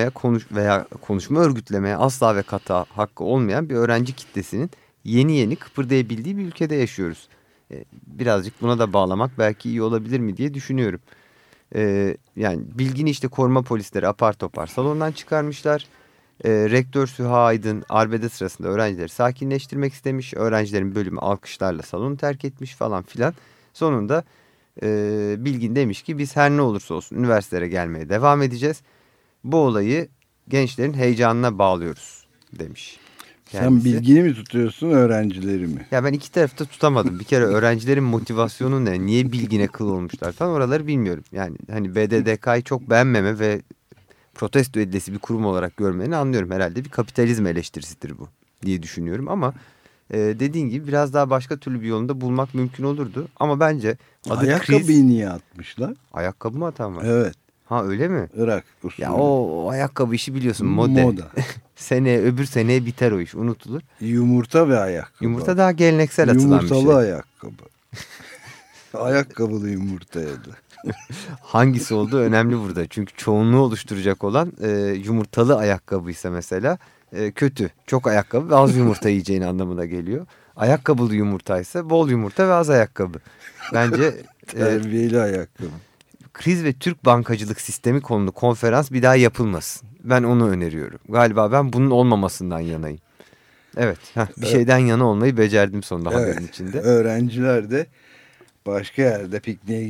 konuşma örgütlemeye asla ve kata hakkı olmayan bir öğrenci kitlesinin yeni kıpırdayabildiği bir ülkede yaşıyoruz. Birazcık buna da bağlamak belki iyi olabilir mi diye düşünüyorum. Yani Bilgin'i işte koruma polisleri apar topar salondan çıkarmışlar. Rektör Süha Aydın arbede sırasında öğrencileri sakinleştirmek istemiş. Öğrencilerin bölümü alkışlarla salonu terk etmiş falan filan. Sonunda Bilgin demiş ki biz her ne olursa olsun üniversitelere gelmeye devam edeceğiz. Bu olayı gençlerin heyecanına bağlıyoruz demiş. Sen Bilgin'i mi tutuyorsun, öğrencileri mi? Ya ben iki tarafta tutamadım. Bir kere öğrencilerin motivasyonu ne? Niye Bilgin'e kıl olmuşlar falan, oraları bilmiyorum. Yani hani BDDK'yı çok beğenmeme ve protesto edilesi bir kurum olarak görmeni anlıyorum. Herhalde bir kapitalizm eleştirisidir bu diye düşünüyorum ama dediğin gibi biraz daha başka türlü bir yolunda bulmak mümkün olurdu. Ama bence ayakkabıyı niye atmışlar? Ayakkabı mı atan var? Evet. Ha, öyle mi? Irak usulü. Ya o ayakkabı işi biliyorsun moda. Öbür seneye biter o iş, unutulur. Yumurta ve ayakkabı. Yumurta daha geleneksel atılan bir şey. Yumurtalı ayakkabı. Ayakkabılı yumurtaydı. Hangisi olduğu önemli burada. Çünkü çoğunluğu oluşturacak olan yumurtalı ayakkabıysa mesela kötü. Çok ayakkabı ve az yumurta yiyeceğin anlamına geliyor. Ayakkabılı yumurtaysa bol yumurta ve az ayakkabı. Bence terbiyeli ayakkabı. Kriz ve Türk bankacılık sistemi konulu konferans bir daha yapılmasın. Ben onu öneriyorum. Galiba ben bunun olmamasından yanayım. Evet, bir şeyden yana olmayı becerdim sonunda haberin içinde. Öğrenciler de başka yerde pikniğe gidip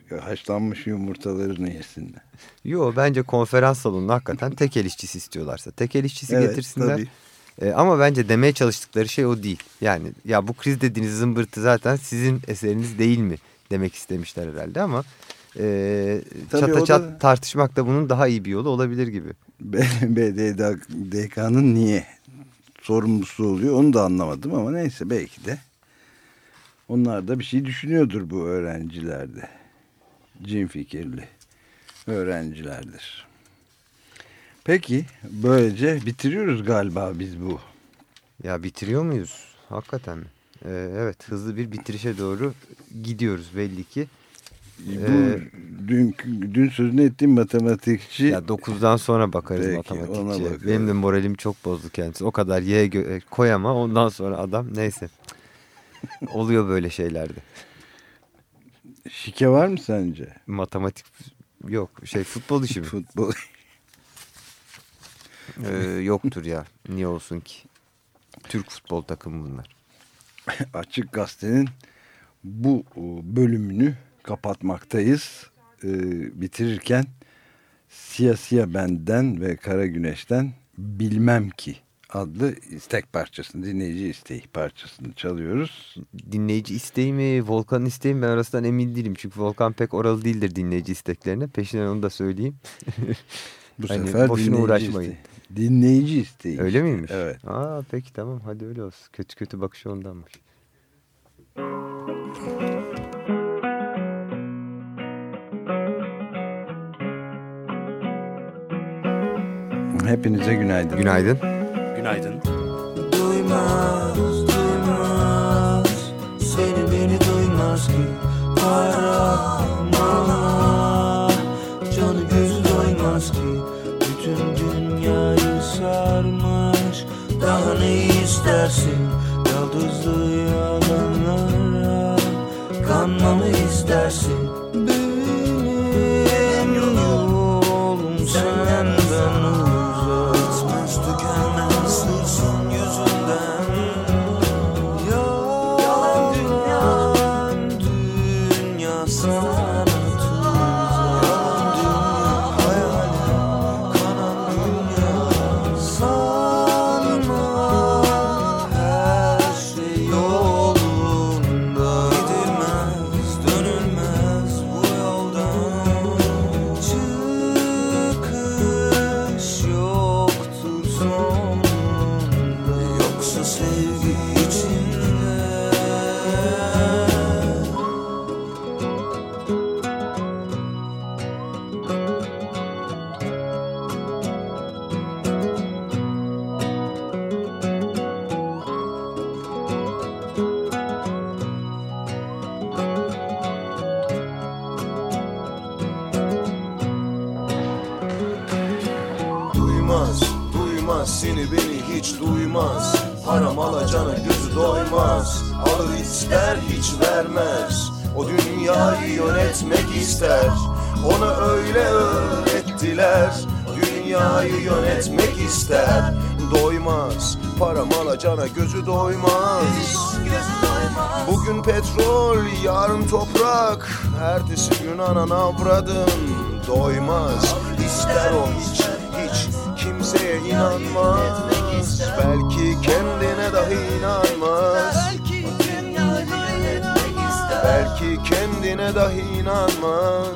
haşlanmış yumurtalarını yesinler. Yo, bence konferans salonunda hakikaten tekel işçisi istiyorlarsa tekel işçisi Evet, getirsinler. tabii. Ama bence demeye çalıştıkları şey o değil. Yani ya bu kriz dediğiniz zımbırtı zaten sizin eseriniz değil mi demek istemişler herhalde ama çataçat tartışmak da bunun daha iyi bir yolu olabilir gibi. BDDK'nın niye sorumlusu oluyor onu da anlamadım ama neyse, belki de onlar da bir şey düşünüyordur bu öğrencilerde. Cin fikirli öğrencilerdir. Peki, böylece bitiriyoruz galiba biz bu. Ya bitiriyor muyuz? Hakikaten mi? Evet, hızlı bir bitirişe doğru gidiyoruz belli ki. Bu dün sözünü ettiğim matematikçi. Ya 9'dan sonra bakarız peki, matematikçiye. Benim de moralim çok bozdu kendisi. O kadar koy ama ondan sonra adam neyse. Oluyor böyle şeylerde. Şike var mı sence? Matematik yok. Futbol işi mi? Futbol. Yoktur ya. Niye olsun ki? Türk futbol takımı bunlar. Açık Gazete'nin bu bölümünü kapatmaktayız. Bitirirken Siyah Benden ve Kara Güneş'ten Bilmem Ki adlı istek parçasını, dinleyici isteği parçasını çalıyoruz. Dinleyici isteği mi, Volkan'ın isteği mi, ben arasından emin değilim. Çünkü Volkan pek oralı değildir dinleyici isteklerine. Peşinden onu da söyleyeyim. Bu hani sefer boşuna uğraşmayın. Dinleyici isteği. Öyle miymiş? Evet. Peki tamam, hadi öyle olsun. Kötü bakışı ondanmış. Hepinize günaydın. Günaydın. Günaydın. Duymaz seni, beni duymaz ki. Arama, canı gözü doymaz ki. Bütün dünyayı sarmış, daha ne istersin? Yıldızlı yalanlara kanmamı istersin. Benim yolum senden uzak, bitmez tükenmez hırsın yüzünden. Yalan dünya sana tuzak, yalan dünya hayalim kanan dünya. Sanma her şey yolunda, gidilmez dönülmez bu yoldan. Çıkış yoktur sonunda, yoksa sevgi içinde. Duymaz seni, beni hiç duymaz. Param alacağına gözü doymaz. Alır ister hiç vermez. O dünyayı yönetmek ister. Ona öyle öğrettiler. Dünyayı yönetmek ister. Doymaz, param alacağına gözü doymaz. Bugün petrol, yarın toprak. Ertesi gün anan avradın. Doymaz, ister o hiç kimseye inanmaz. Belki kendine dahi inanmaz. Belki kendine dahi inanmaz.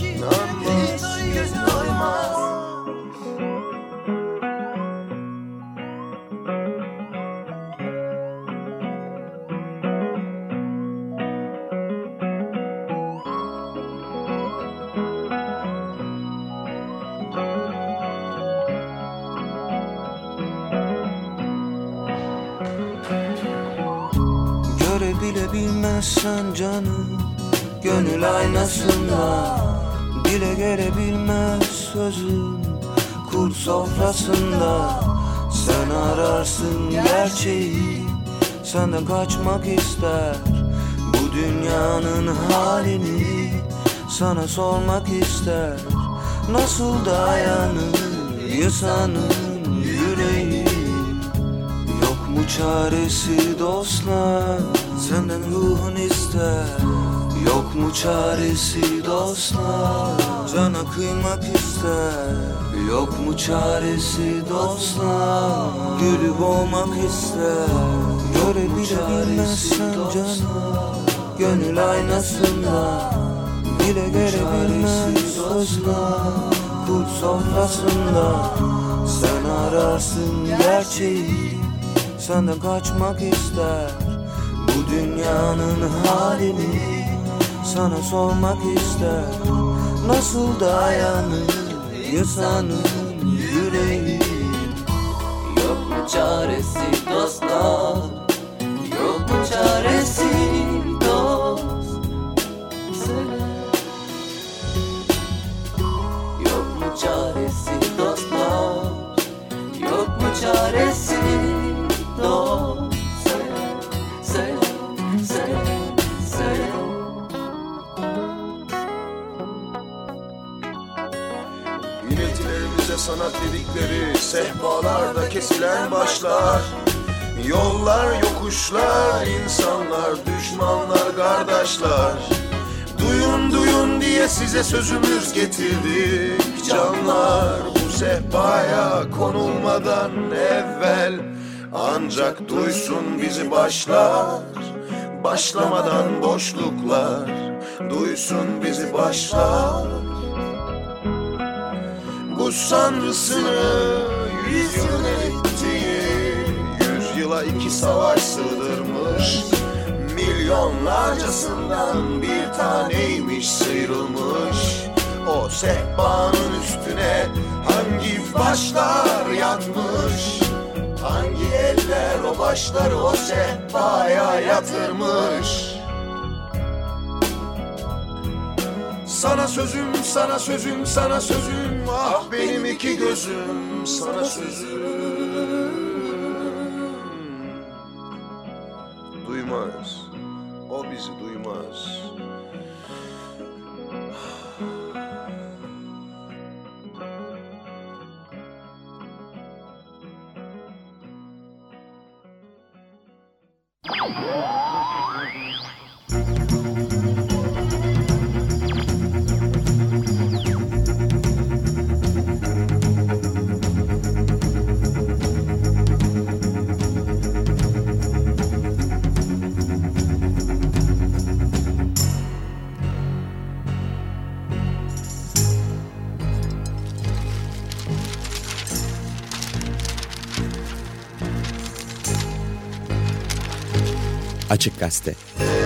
Görebilebilmezsen canım gönül aynasında, dile gelebilmez sözüm kur sofrasında. Sen ararsın gerçeği, senden kaçmak ister. Bu dünyanın halini sana sormak ister. Nasıl dayanır insanın yüreği? Yok mu çaresi dostlar? Senden ruhun ister. Yok mu çaresi dostlar? Cana kıymak ister. Yok mu çaresi dostlar? Gülü boğmak ister. Görebilmezsen canım gönül aynasında. Dile gelebilmez sözler kurt sofrasında. Sen ararsın gerçeği, senden kaçmak ister. Bu dünyanın halini sana sormak ister. Nasıl dayanır insanın yüreği? Yok mu çaresi dostlar? Yok mu çaresi dost? Söyle. Yok mu çaresi dostlar? Yok mu çaresi dost? Söyle, söyle, söyle. İniltilerimize sanat dedikleri sehpalarda kesilen başlar. Yollar, yokuşlar, insanlar, düşmanlar, kardeşler. Duyun, duyun diye size sözümüz getirdik canlar. Bu sehpaya konulmadan evvel ancak duysun bizi başlar. Başlamadan boşluklar duysun bizi başlar. Bu sanrısını 100 yıl ettiği 100 yıla 2 savaş sığdırmış. Milyonlarcasından bir taneymiş sıyrılmış. O sehpanın üstüne hangi başlar yatmış? Hangi eller o başları o sehpaya yatırmış? Sana sözüm, sana sözüm, sana sözüm. Ah benim iki gözüm, sana sözüm. Duymaz, o bizi duymaz. Açık Gazete.